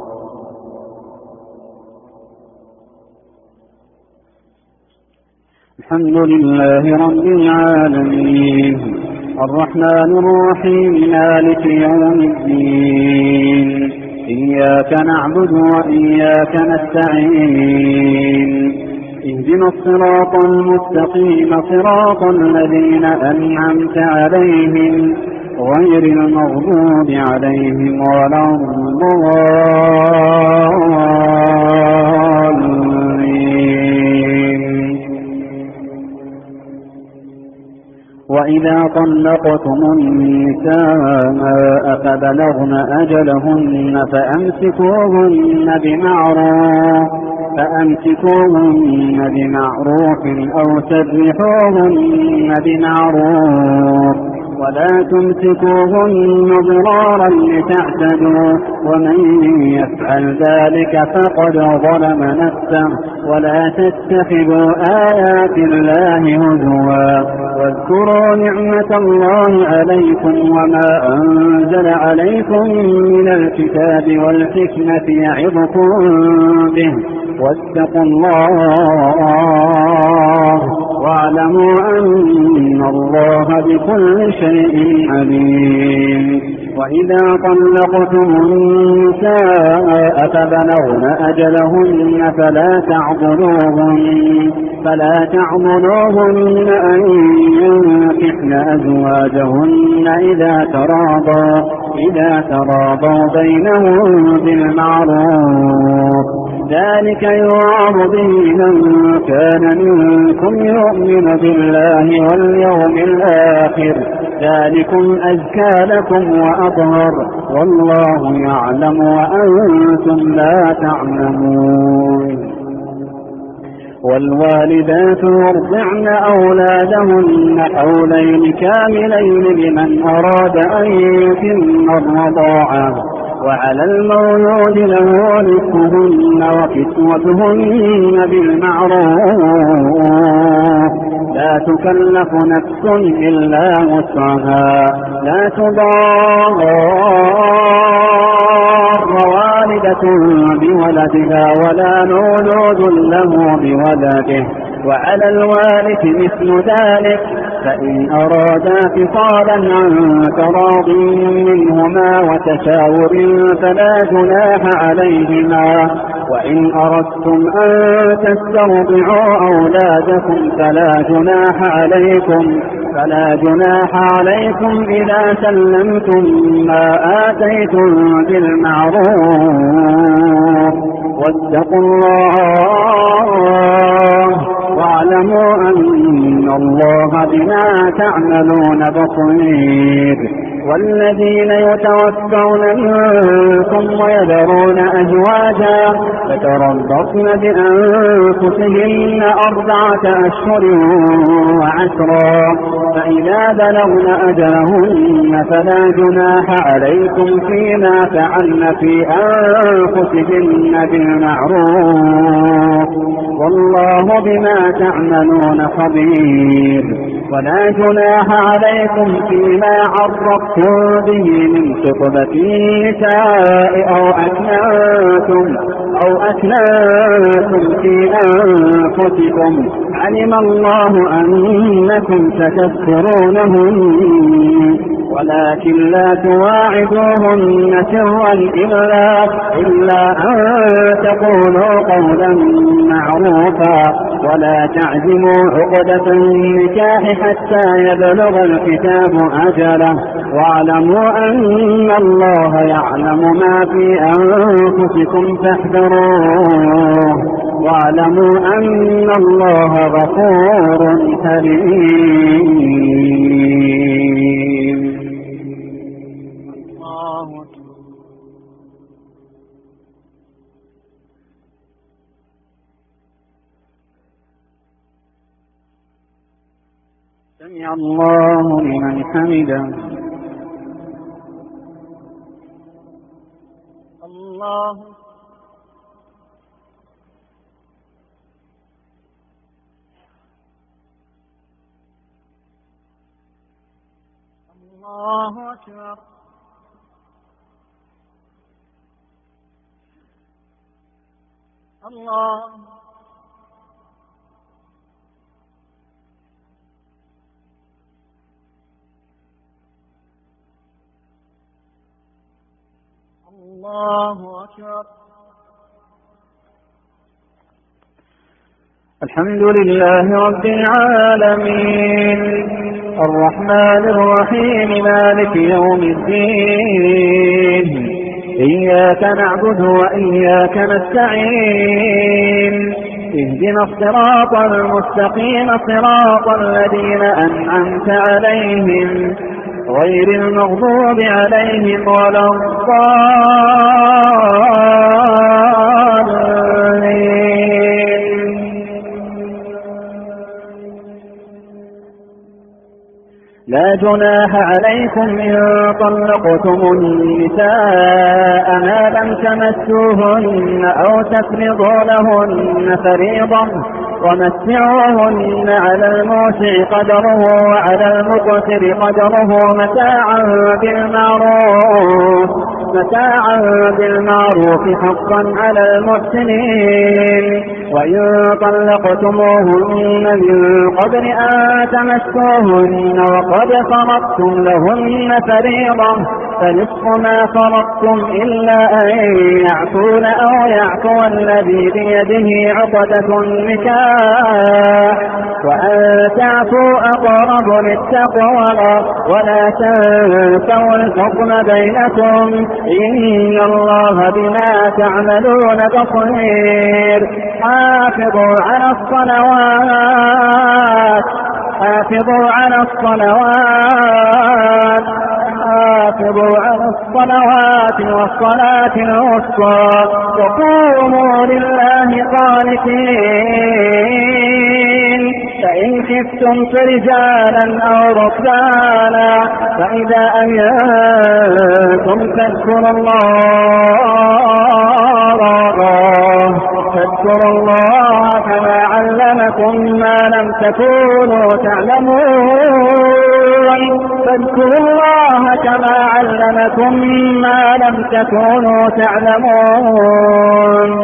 الحمد لله رب العالمين الرحمن الرحيم مالك يوم الدين إياك نعبد وإياك نستعين اهدنا الصراط المستقيم صراط الذين أنعمت عليهم غير المغضوب عليهم ولا الضالين. وإذا طلقتم النساء فبلغن أجلهن فأمسكوهن بمعروف فأمسكوهن بمعروف أو سرحوهن بمعروف ولا تمسكوهن ضرارا لتعتدوا ومن يفعل ذلك فقد ظلم نفسه. ولا تتخذوا آيات الله هزوا واذكروا نعمة الله عليكم وما أنزل عليكم من الكتاب والحكمة يعظكم به واتقوا الله واعلموا أن الله بكل شيء عليم. وإذا طلقتم النساء فبلغن أجلهن فلا تعضلوهن فلا تعضلوهن أن ينكحن أزواجهن إذا تراضوا إذا تراضوا بينهم بالمعروف ذلك يوعظ به من كان منكم يؤمن بالله واليوم الآخر ذلكم أزكى لكم وأطهر والله يعلم وأنتم لا تعلمون. والوالدات يرضعن أولادهن حولين كاملين لمن أراد أن يتم الرضاعة وعلى المولود له رزقهن وكسوتهن بالمعروف لا تكلف نفس إلا وسعها لا تضار والدة بولدها ولا مولود له بولده وعلى الوارث مثل ذلك فإن أرادا فصالا عن تراض منهما وتشاور فلا جناح عليهما. وإن أردتم أن تسترضعوا أولادكم فلا جناح عليكم فلا جناح عليكم إذا سلمتم ما آتيتم بالمعروف واتقوا الله واعلموا أن الله بما تعملون بصير. والذين يتوفون منكم ويذرون أزواجا يتربصن بأنفسهن أربعة أشهر وعشرا فإذا بلغن أجلهن فلا جناح عليكم فيما فعلن في أنفسهن بالمعروف والله بما تعملون خبير ولا جناح عليكم فيما عرضتم به من خطبة النساء أو أكننتم أو أكننتم في أنفسكم علم الله أنكم ستذكرونهن ولكن لا تواعدوهن سرا إلا, إلا أن تقولوا قولا معروفا ولا تعزموا عقدة النكاح حتى يبلغ الكتاب أجله واعلموا أن الله يعلم ما في أنفسكم فاحذروه واعلموا أن الله غفور حليم. سمع الله لمن حمده. الله الله أكبر. الله الله أكبر. الحمد لله رب العالمين الرحمن الرحيم مالك يوم الدين إياك نعبد وإياك نستعين اهدنا الصراط المستقيم صراط الذين أنعمت عليهم غير المغضوب عليهم ولا الضالين. لا جناح عليكم إن طلقتم النساء ما لم تمسوهن أو تفرضوا لهن فريضة ومتعوهن على الموسع قدره وعلى المقتر قدره متاعا بالمعروف متاعا بالمعروف حقا على المحسنين. وإن طلقتموهن من قبل أن تمسوهن وقد فرضتم لهن فريضة فنصف ما فرضتم إلا أن يعفون أو يعفو الذي بيده عقدة النكاح وأن تعفوا أقرب للتقوى ولا تنسوا الحكم بينكم إن الله بما تعملون بصير. حافظوا على الصلوات حافظوا على الصلوات حافظوا على الصلوات والصلاة الوسطى وقوموا لله قانتين. فإن خفتم فرجالا أو ركبانا فإذا أمنتم فاذكروا الله فاذكروا الله كما علمكم ما لم تكونوا تعلمون فاذكروا الله كما علمكم ما لم تكونوا تعلمون.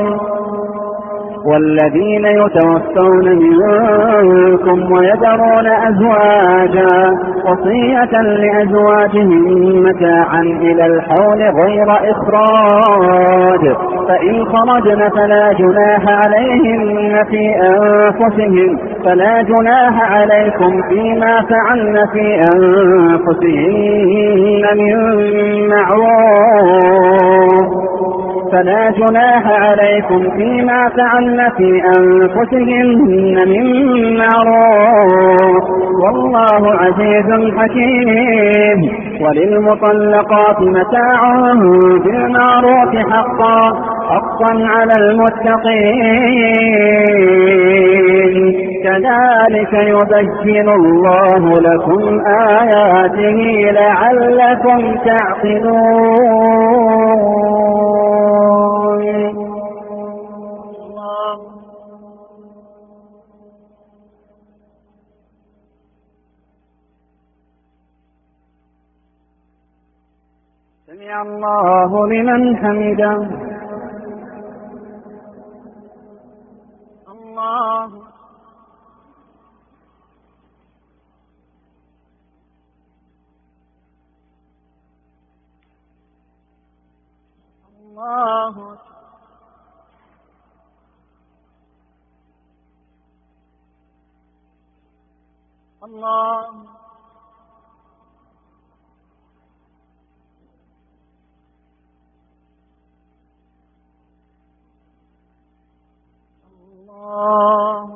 والذين يتوفون منكم ويذرون أزواجا وصية لأزواجهم متاعا إلى الحول غير إخراج فإن خرجن فلا جناح عليهن في أنفسهم فلا جناح عليكم فيما فعلن في أنفسهن من معروف فلا جناح عليكم فيما فعلن في أنفسهن من معروف والله عزيز حكيم. وللمطلقات متاع بالمعروف حقا حقا على المتقين كذلك يبين الله لكم آياته لعلكم تعقلون. سمع الله لمن حمده. الله الله الله الله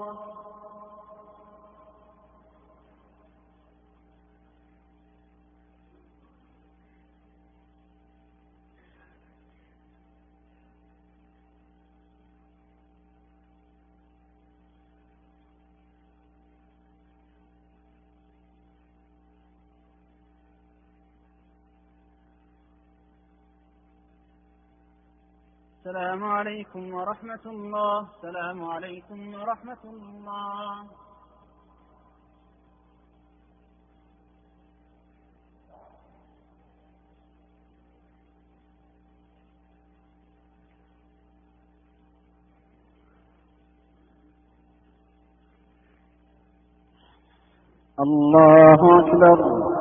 السلام عليكم ورحمة الله. السلام عليكم ورحمة الله. الله أكبر.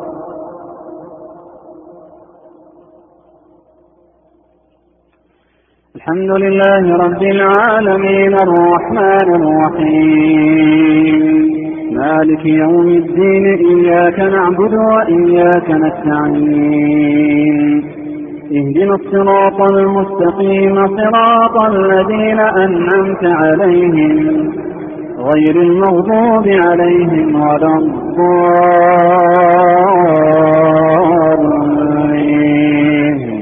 الحمد لله رب العالمين الرحمن الرحيم مالك يوم الدين إياك نعبد وإياك نستعين اهدنا الصراط المستقيم صراط الذين أنعمت عليهم غير المغضوب عليهم ولا الضالين.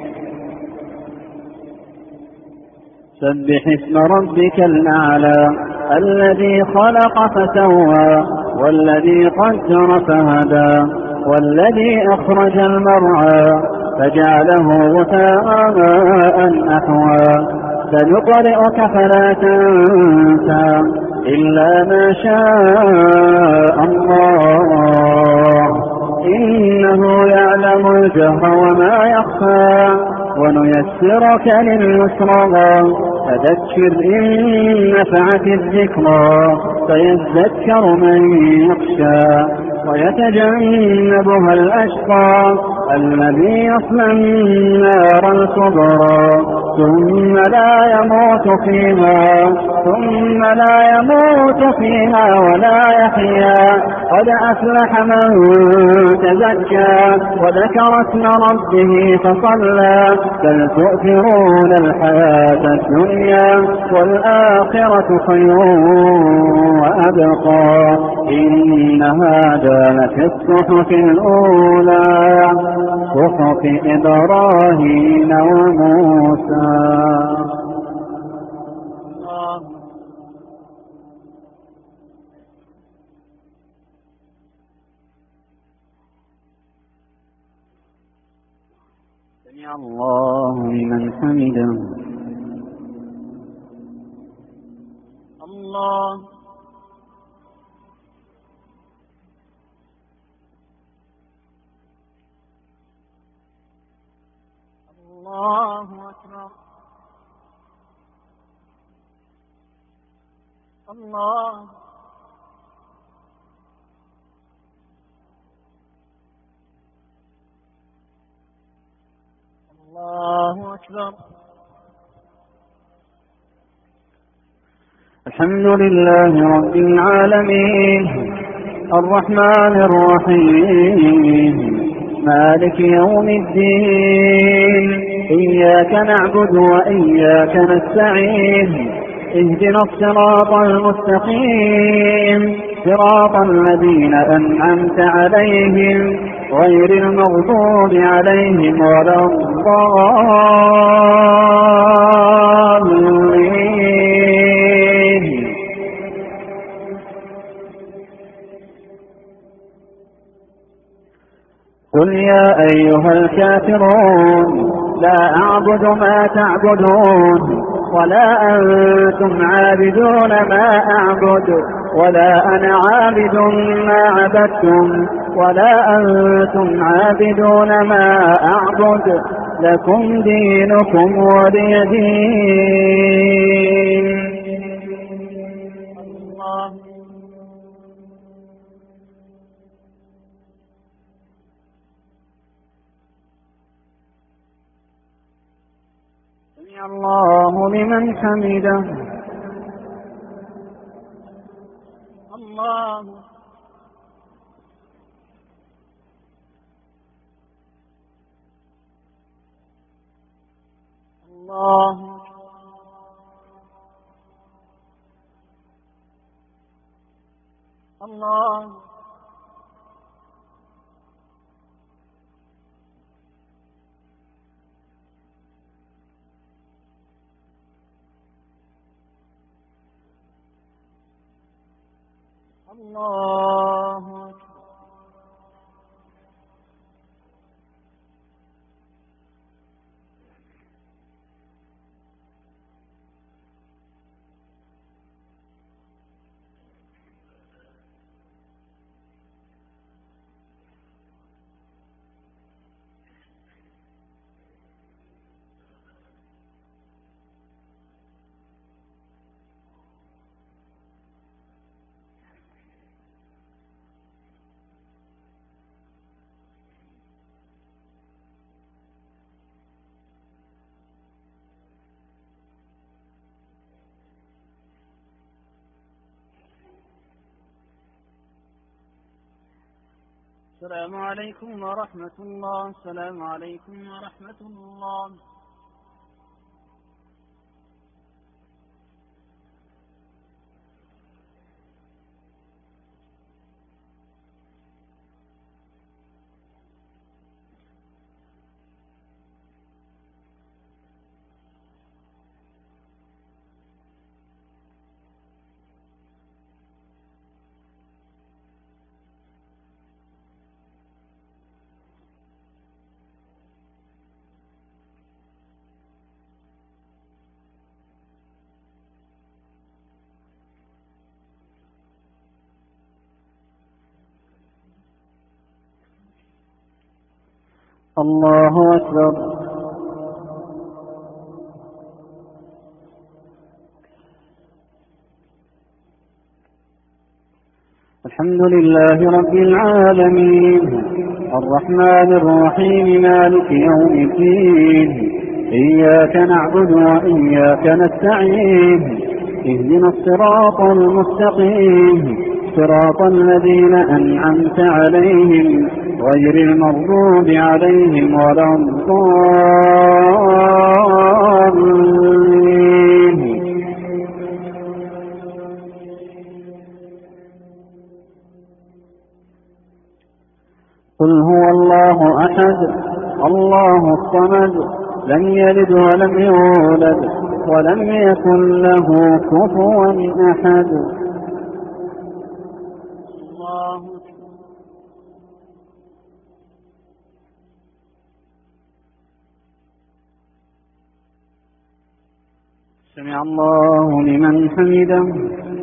سبح اسم ربك الأعلى الذي خلق فسوى والذي قدر فهدى والذي أخرج المرعى فجعله غثاء أحوى. سنقرئك فلا تنسى إلا ما شاء الله إنه يعلم الجهر وما يخفى ونيسرك لليسرى فذكر إن نفعت الذكرى فيذكر من يخشى ويتجنبها الأشقى الذي يصلى النار الكبرى ثم لا يموت فيها ثم لا يموت فيها ولا يحيا. قد أفلح من تزكى وذكر اسم ربه فصلى بل تؤثرون الحياة الدنيا والآخرة خير وأبقى إن هذا لفي الصحف الأولى صحف إبراهيم وموسى. سمع الله لمن حمده. الله الله أكبر. الله الله أكبر. الحمد لله رب العالمين الرحمن الرحيم مالك يوم الدين. إياك نعبد وإياك نستعين. اهدنا الصراط المستقيم صراط الذين أنعمت عليهم غير المغضوب عليهم ولا الضالين. قل يا أيها الكافرون لا أعبد ما تعبدون ولا أنتم عابدون ما أعبد ولا أنا عابد ما عبدتم ولا أنتم عابدون ما أعبد لكم دينكم ولي دين. الله سمع الله لمن حمده. الله الله الله الله السلام عليكم ورحمة الله. السلام عليكم ورحمة الله. الله أكبر. الحمد لله رب العالمين الرحمن الرحيم مالك يوم الدين. إياك نعبد وإياك نستعين. اهدنا الصراط المستقيم صراط الذين أنعمت عليهم غير المغضوب عليهم ولا الضالين. قل هو الله أحد الله الصمد لم يلد ولم يولد ولم يكن له كفوا أحد. الله سمع الله لمن حمده.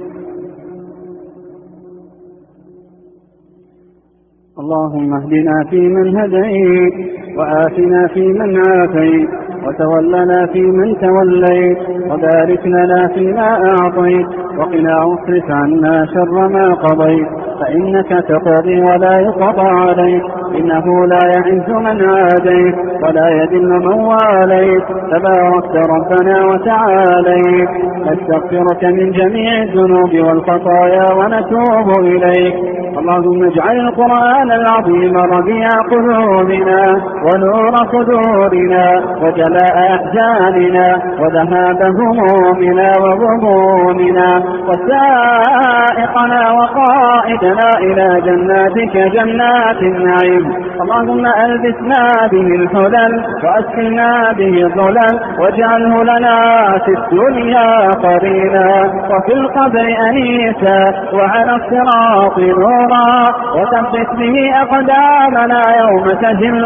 اللهم اهدنا فيمن هديت وآتنا فيمن عافيت وتولنا فيمن توليت وبارك لنا فيما أعطيت وقنا واصرف عنا شر ما قضيت فإنك تقضي ولا يقضى عليك، إنه لا يعز من عاديت ولا يذل من واليت، تباركت ربنا وتعاليت. نستغفرك من جميع الذنوب والخطايا ونتوب إليك. اللهم اجعل القرآن العظيم ربيع قلوبنا ونور صدورنا وجلاء أحزاننا وذهاب همومنا وغمومنا وسائقنا وقائدنا إلى جناتك جنات النعيم. اللهم ألبسنا به الحلل وأسكننا به الظلل واجعله لنا في الدنيا قرينا وفي القبر أنيسا وعلى الصراط نورا، وثبت به أقدامنا يوم تزل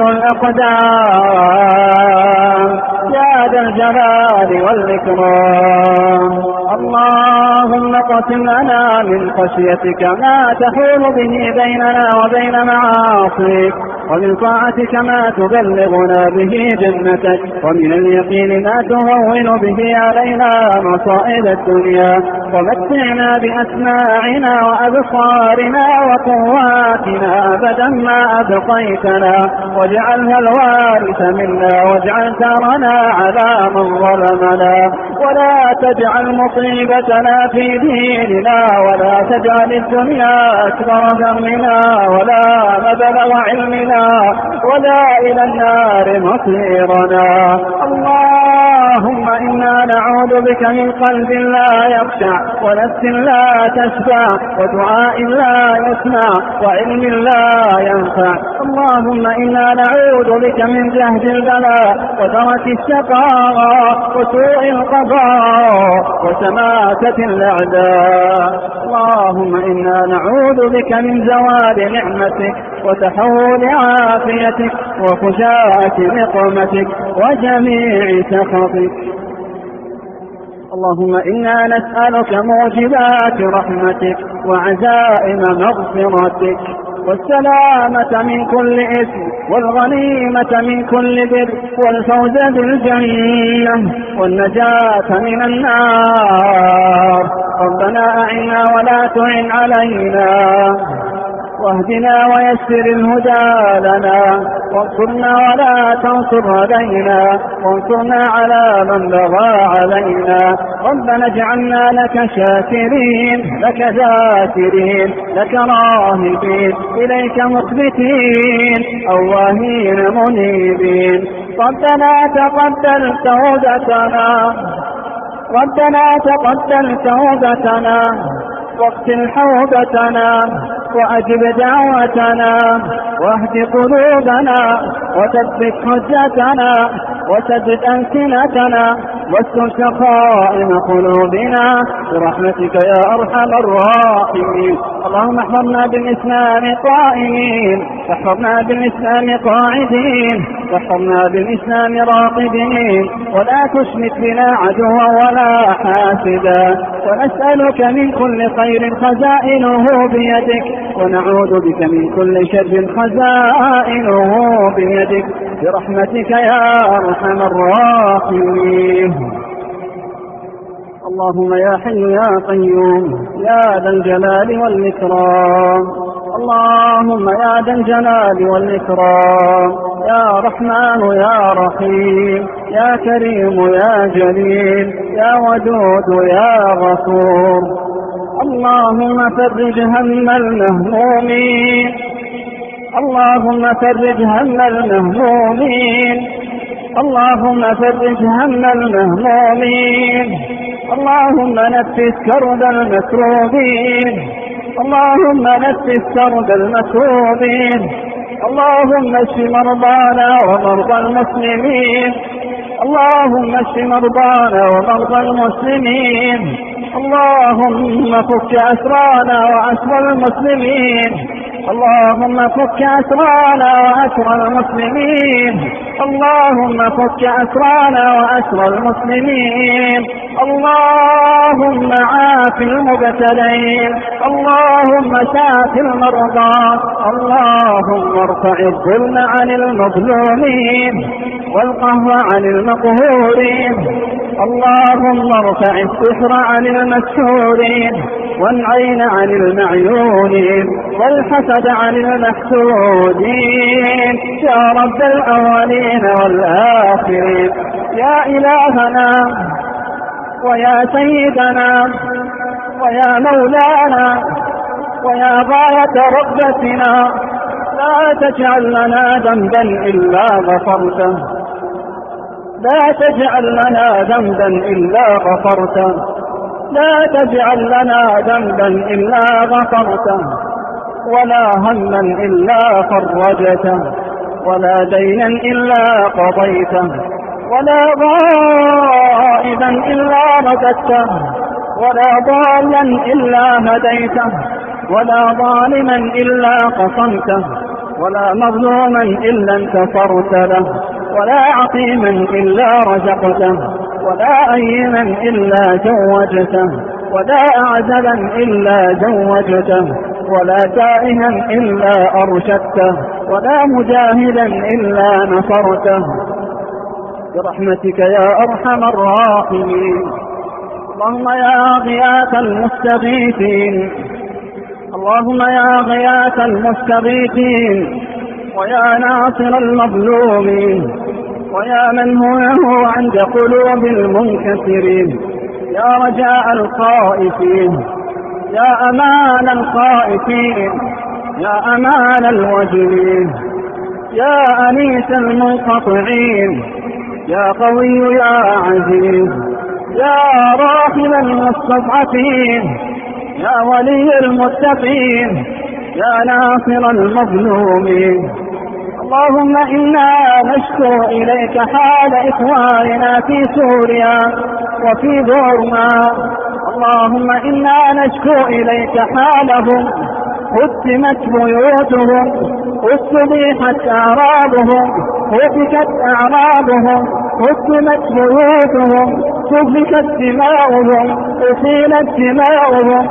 الأقدام يا ذا الجلال والإكرام. اللهم اقسم لنا من خشيتك ما تحول به بيننا وبين معاصيك، ومن طاعتك ما تبلغنا به جنتك، ومن اليقين ما تهون به علينا مصائب الدنيا، ومتعنا بأسماعنا وأبصارنا وقواتنا أبدا ما أبقيتنا، واجعلها الوارث منا واجعل ثارنا على من ظلمنا، ولا تجعل مصيبتنا في ديننا، ولا تجعل الدنيا أكبر همنا ولا مبلغ علمنا ولا إلى النار مصيرنا. اللهم إنا نعوذ بك من قلب لا يخشع ونفس لا تشبع ودعاء لا يسمع وعلم لا ينفع. اللهم إنا نعوذ بك من جهد البلاء ودرك الشقاء وسوء القضاء وسماتة الأعداء. اللهم إنا نعوذ بك من زوال نعمتك وتحول عافيتك وفجاءة نقمتك وجميع سخطك. اللهم إنا نسألك موجبات رحمتك وعزائم مغفرتك والسلامة من كل إثم والغنيمة من كل بر والفوز بالجنة والنجاة من النار. ربنا أعنا ولا تعن علينا، واهدنا ويسر الهدى لنا، وانصرنا ولا تنصر علينا، وانصرنا على من بغى علينا. ربنا اجعلنا لك شاكرين لك ذاكرين لك راهبين إليك مخبتين أواهين منيبين. ربنا تقبل توبتنا ربنا تقبل توبتنا واغسل حوبتنا وأجب دعوتنا واهد قلوبنا وثبت حجتنا وسدد ألسنتنا واستر شقائم قلوبنا برحمتك يا أرحم الراحمين. اللهم احفظنا بالإسلام قائمين، واحفظنا بالإسلام قاعدين، واحفظنا بالإسلام راقدين، ولا تشمت بنا عدوا ولا حاسدا. ونسألك من كل خير خزائنه بيدك، ونعوذ بك من كل شر خزائنه بيدك برحمتك يا أرحم الراحمين. اللهم يا حي يا قيوم يا ذا الجلال والإكرام، اللهم يا ذا الجلال والإكرام، يا رحمن يا رحيم يا كريم يا جليل يا ودود يا غفور. اللهم فرج هم المهمومين، اللهم فرج هم المهمومين، اللهم فرج هم المهمومين، اللهم نفس كرب المكروبين، اللهم نفس كرب المكروبين، اللهم اشف مرضانا ومرضى المسلمين، اللهم اشف مرضانا ومرضى المسلمين، اللهم فك أسرانا وأسر المسلمين، اللهم فك أسرانا وأسر المسلمين، اللهم فك أسرانا وأسر المسلمين، اللهم عاف المبتلين، اللهم شاف المرضى، اللهم ارفع الظلم عن المظلومين والقهر عن المقهورين، اللهم ارفع السحر عن المسحورين، والعين عن المعيونين والحسد عن المحسودين يا رب الأولين والآخرين يا إلهنا ويا سيدنا ويا مولانا ويا غاية رغبتنا لا تجعل لنا ذنبا إلا غفرته لا تجعل لنا ذنبا إلا غفرته لا تجعل لنا ذنبا إلا غفرته ولا هما إلا فرجته ولا دينا إلا قضيته ولا غائبا إلا رددته ولا ضالا إلا هديته ولا ظالما إلا قصمته ولا مظلوما إلا انتصرت له ولا عقيما إلا رزقته ولا أيما إلا زوجته ولا أعزلا إلا زوجته ولا تائها إلا أرشدته ولا مجاهدا إلا نصرته برحمتك يا أرحم الراحمين. اللهم يا غياث المستغيثين اللهم يا غياث المستغيثين ويا ناصر المظلومين ويا من هو عند قلوب المنكسرين يا رجاء الخائفين يا أمان الخائفين يا أمان الوجلين يا أنيس المنقطعين يا قوي يا عزيز يا راحم المستضعفين يا ولي المتقين يا ناصر المظلومين. اللهم إنا نشكو إليك حال إخواننا في سوريا وفي بورما. اللهم إنا نشكو إليك حالهم هدمت بيوتهم واستبيحت أعراضهم هتكت أعراضهم هدمت بيوتهم سفكت دماؤهم أسيلت دماؤهم.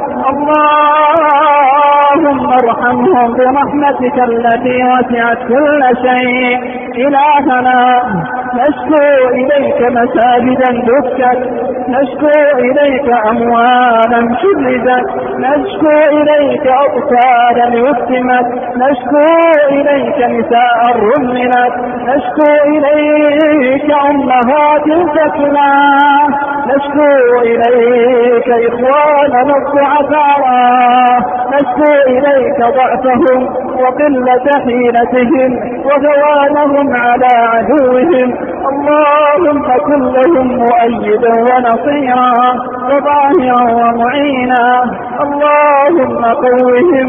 اللهم ارحمهم برحمتك التي وسعت كل شيء. إلهنا نشكو إليك مساجدا دكت نشكو إليك أموالا شردت نشكو إليك أطفالا يتمت نشكو إليك نساء رملت نشكو إليك أمهات سكنا نشكو إليك إخواننا الضعفاء نشكو إليك ضعفهم وقلة حيلتهم وهوانهم على عدوهم. اللهم كن لهم مؤيدا ونصيرا وظاهرا ومعينا. اللهم قوهم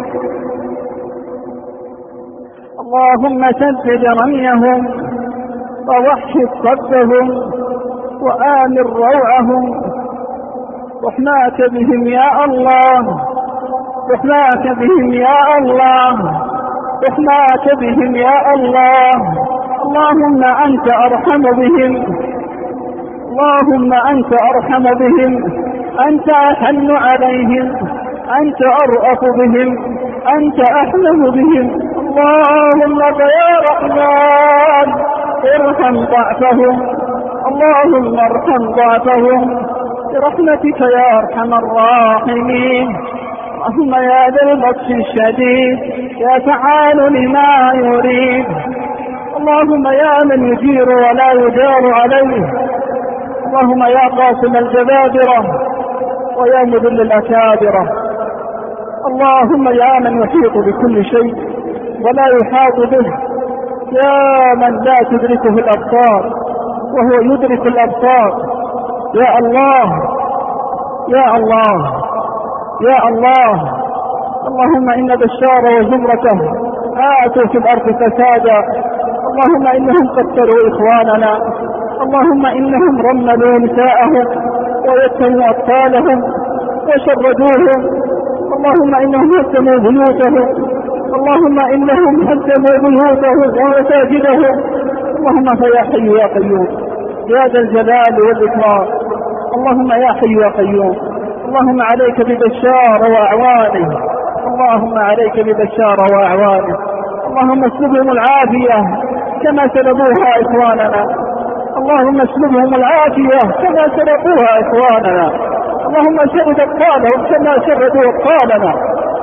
اللهم سدد رميهم ووحد صدهم وآمن روعهم. رحماك بهم يا الله رحماك بهم يا الله رحماك بهم يا الله. اللهم أنت أرحم بهم اللهم أنت أرحم بهم أنت أحن عليهم أنت أرأف بهم أنت أحلم بهم. اللهم يا رحمن ارحم ضعفهم اللهم ارحم ضعفهم برحمتك يا أرحم الراحمين. اللهم يا ذا البطش الشديد يا فعال لما يريد. اللهم يا من يجير ولا يجار عليه. اللهم يا قاسم الجبابرة ويا مذل الأكابرة. اللهم يا من يحيط بكل شيء ولا يحاط به يا من لا تدركه الأبصار وهو يدرك الأبصار. يا الله يا الله يا الله. اللهم إن بشار وزمرته آتوا في الأرض فسادا. اللهم إنهم قتلوا إخواننا. اللهم إنهم رملوا نساءهم ويتموا أطفالهم وشردوهم. اللهم إنهم هدموا بيوتهم. اللهم إنهم هدموا بيوتهم ومساجدهم. اللهم فيا حي يا قيوم يا ذا الجلال والإكرام. اللهم يا حي يا قيوم. اللهم عليك ببشار وأعوانه. اللهم عليك ببشار وأعوانه. اللهم اسلبهم العافية كما سلبوها إخواننا. اللهم اسلبهم العافية كما سلبوها إخواننا. اللهم شرد أبطالهم كما شردوا أبطالنا.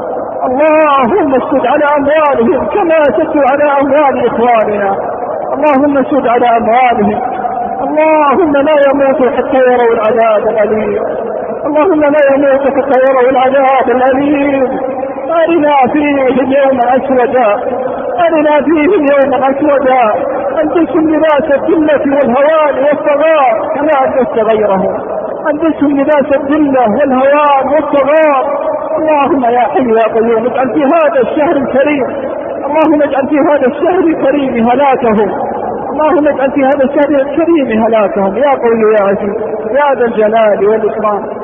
اللهم اشدد على أموالهم كما شدوا على أموال إخواننا. اللهم اشدد على أموالهم. اللهم لا يموتوا حتى يروا العذاب الأليم. اللهم لا يموتوا حتى يروا العذاب الأليم. أرنا فيه اليوم أسودا، أرنا فيه اليوم أسودا، ألبسهم لباس الذلة والهوان والصغار كما ألبست غيرهم، ألبسهم لباس الذلة والهوان والصغار. اللهم يا حي يا قيوم اجعل في هذا الشهر الكريم، اللهم اجعل في هذا الشهر الكريم هلاكهم، اللهم اجعل في هذا الشهر الكريم هلاكهم يا قوي يا عزيز يا ذا الجلال والإكرام.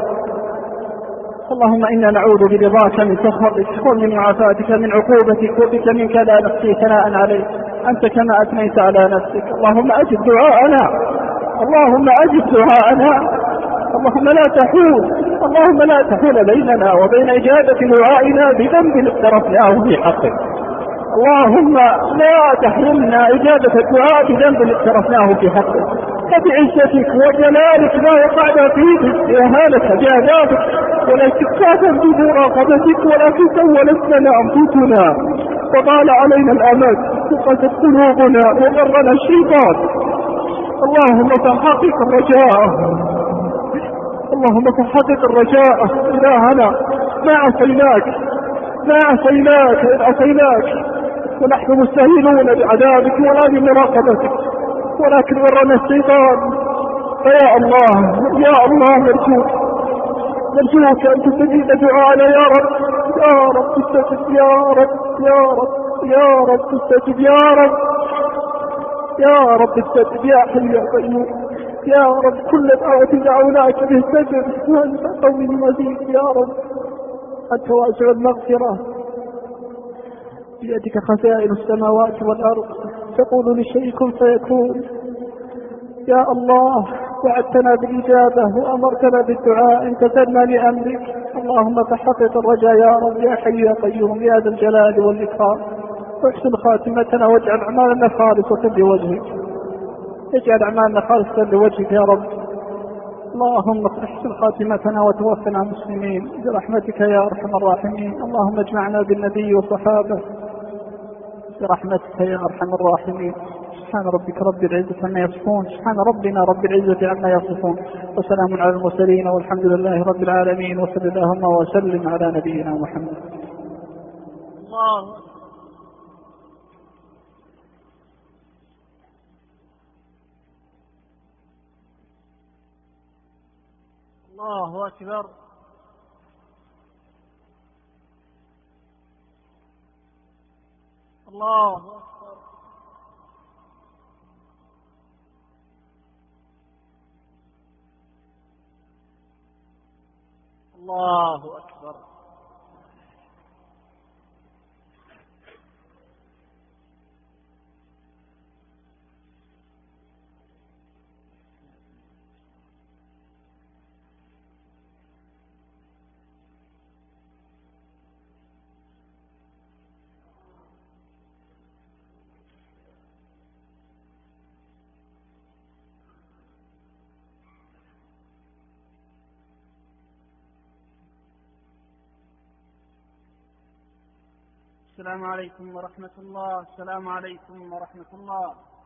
اللهم إنا نعوذ برضاك من سخطك ومن معافاتك من عقوبتك، وبك منك لا نحصي ثناء عليك أنت كما أثنيت على نفسك. اللهم أجب دعاءنا، اللهم أجب دعاءنا، اللهم لا تحول اللهم لا تحول بيننا وبين إجابة دعائنا بذنب اقترفناه في حقك. اللهم لا تحرمنا إجابة الدعاء بذنب اقترفناه في حقك، فبعزتك وجلالك لا وقعنا فيه بإهانة بعذابك ولا استكفافا بمراقبتك، ولكن سولت لنا أنفسنا وطال علينا الأمد وقست قلوبنا وغرنا الشيطان. اللهم فحقق الرجاء، اللهم فحقق الرجاء إلهنا. ما عصيناك ما عصيناك إذ عصيناك ونحن مستهينون بعذابك ولا بمراقبتك، ولكن غرنا الشيطان. فيا الله يا الله نرجوك نرجوك أن تستجيب دعاءنا يا رب يا رب استجب يا رب يا رب يا رب استجب يا رب يا رب استجب يا حي يا قيوم يا رب. كل دعوة دعوناك به استجب وأنت قوي مزيد يا رب. أنت واسع المغفرة بيدك خزائن السماوات والأرض، تقول لشيء كن فيكون. يا الله وعدتنا بالإجابة وأمرتنا بالدعاء انتظرنا لأمرك. اللهم فحقق الرجاء يا رب يا حي يا قيوم يا ذا الجلال والإكرام. واحسن خاتمتنا واجعل أعمالنا خالصة لوجهك، اجعل أعمالنا خالصة لوجهك يا رب. اللهم احسن خاتمتنا وتوفنا مسلمين برحمتك يا أرحم الراحمين. اللهم اجمعنا بالنبي وصحابه برحمتك يا أرحم الراحمين. سبحان ربك رب العزة عما يصفون، سبحان ربنا رب العزة عما يصفون، وسلام على المرسلين والحمد لله رب العالمين، وصل اللهم وسلم على نبينا محمد. الله الله أكبر. الله أكبر. الله أكبر. السلام عليكم ورحمة الله. السلام عليكم ورحمة الله.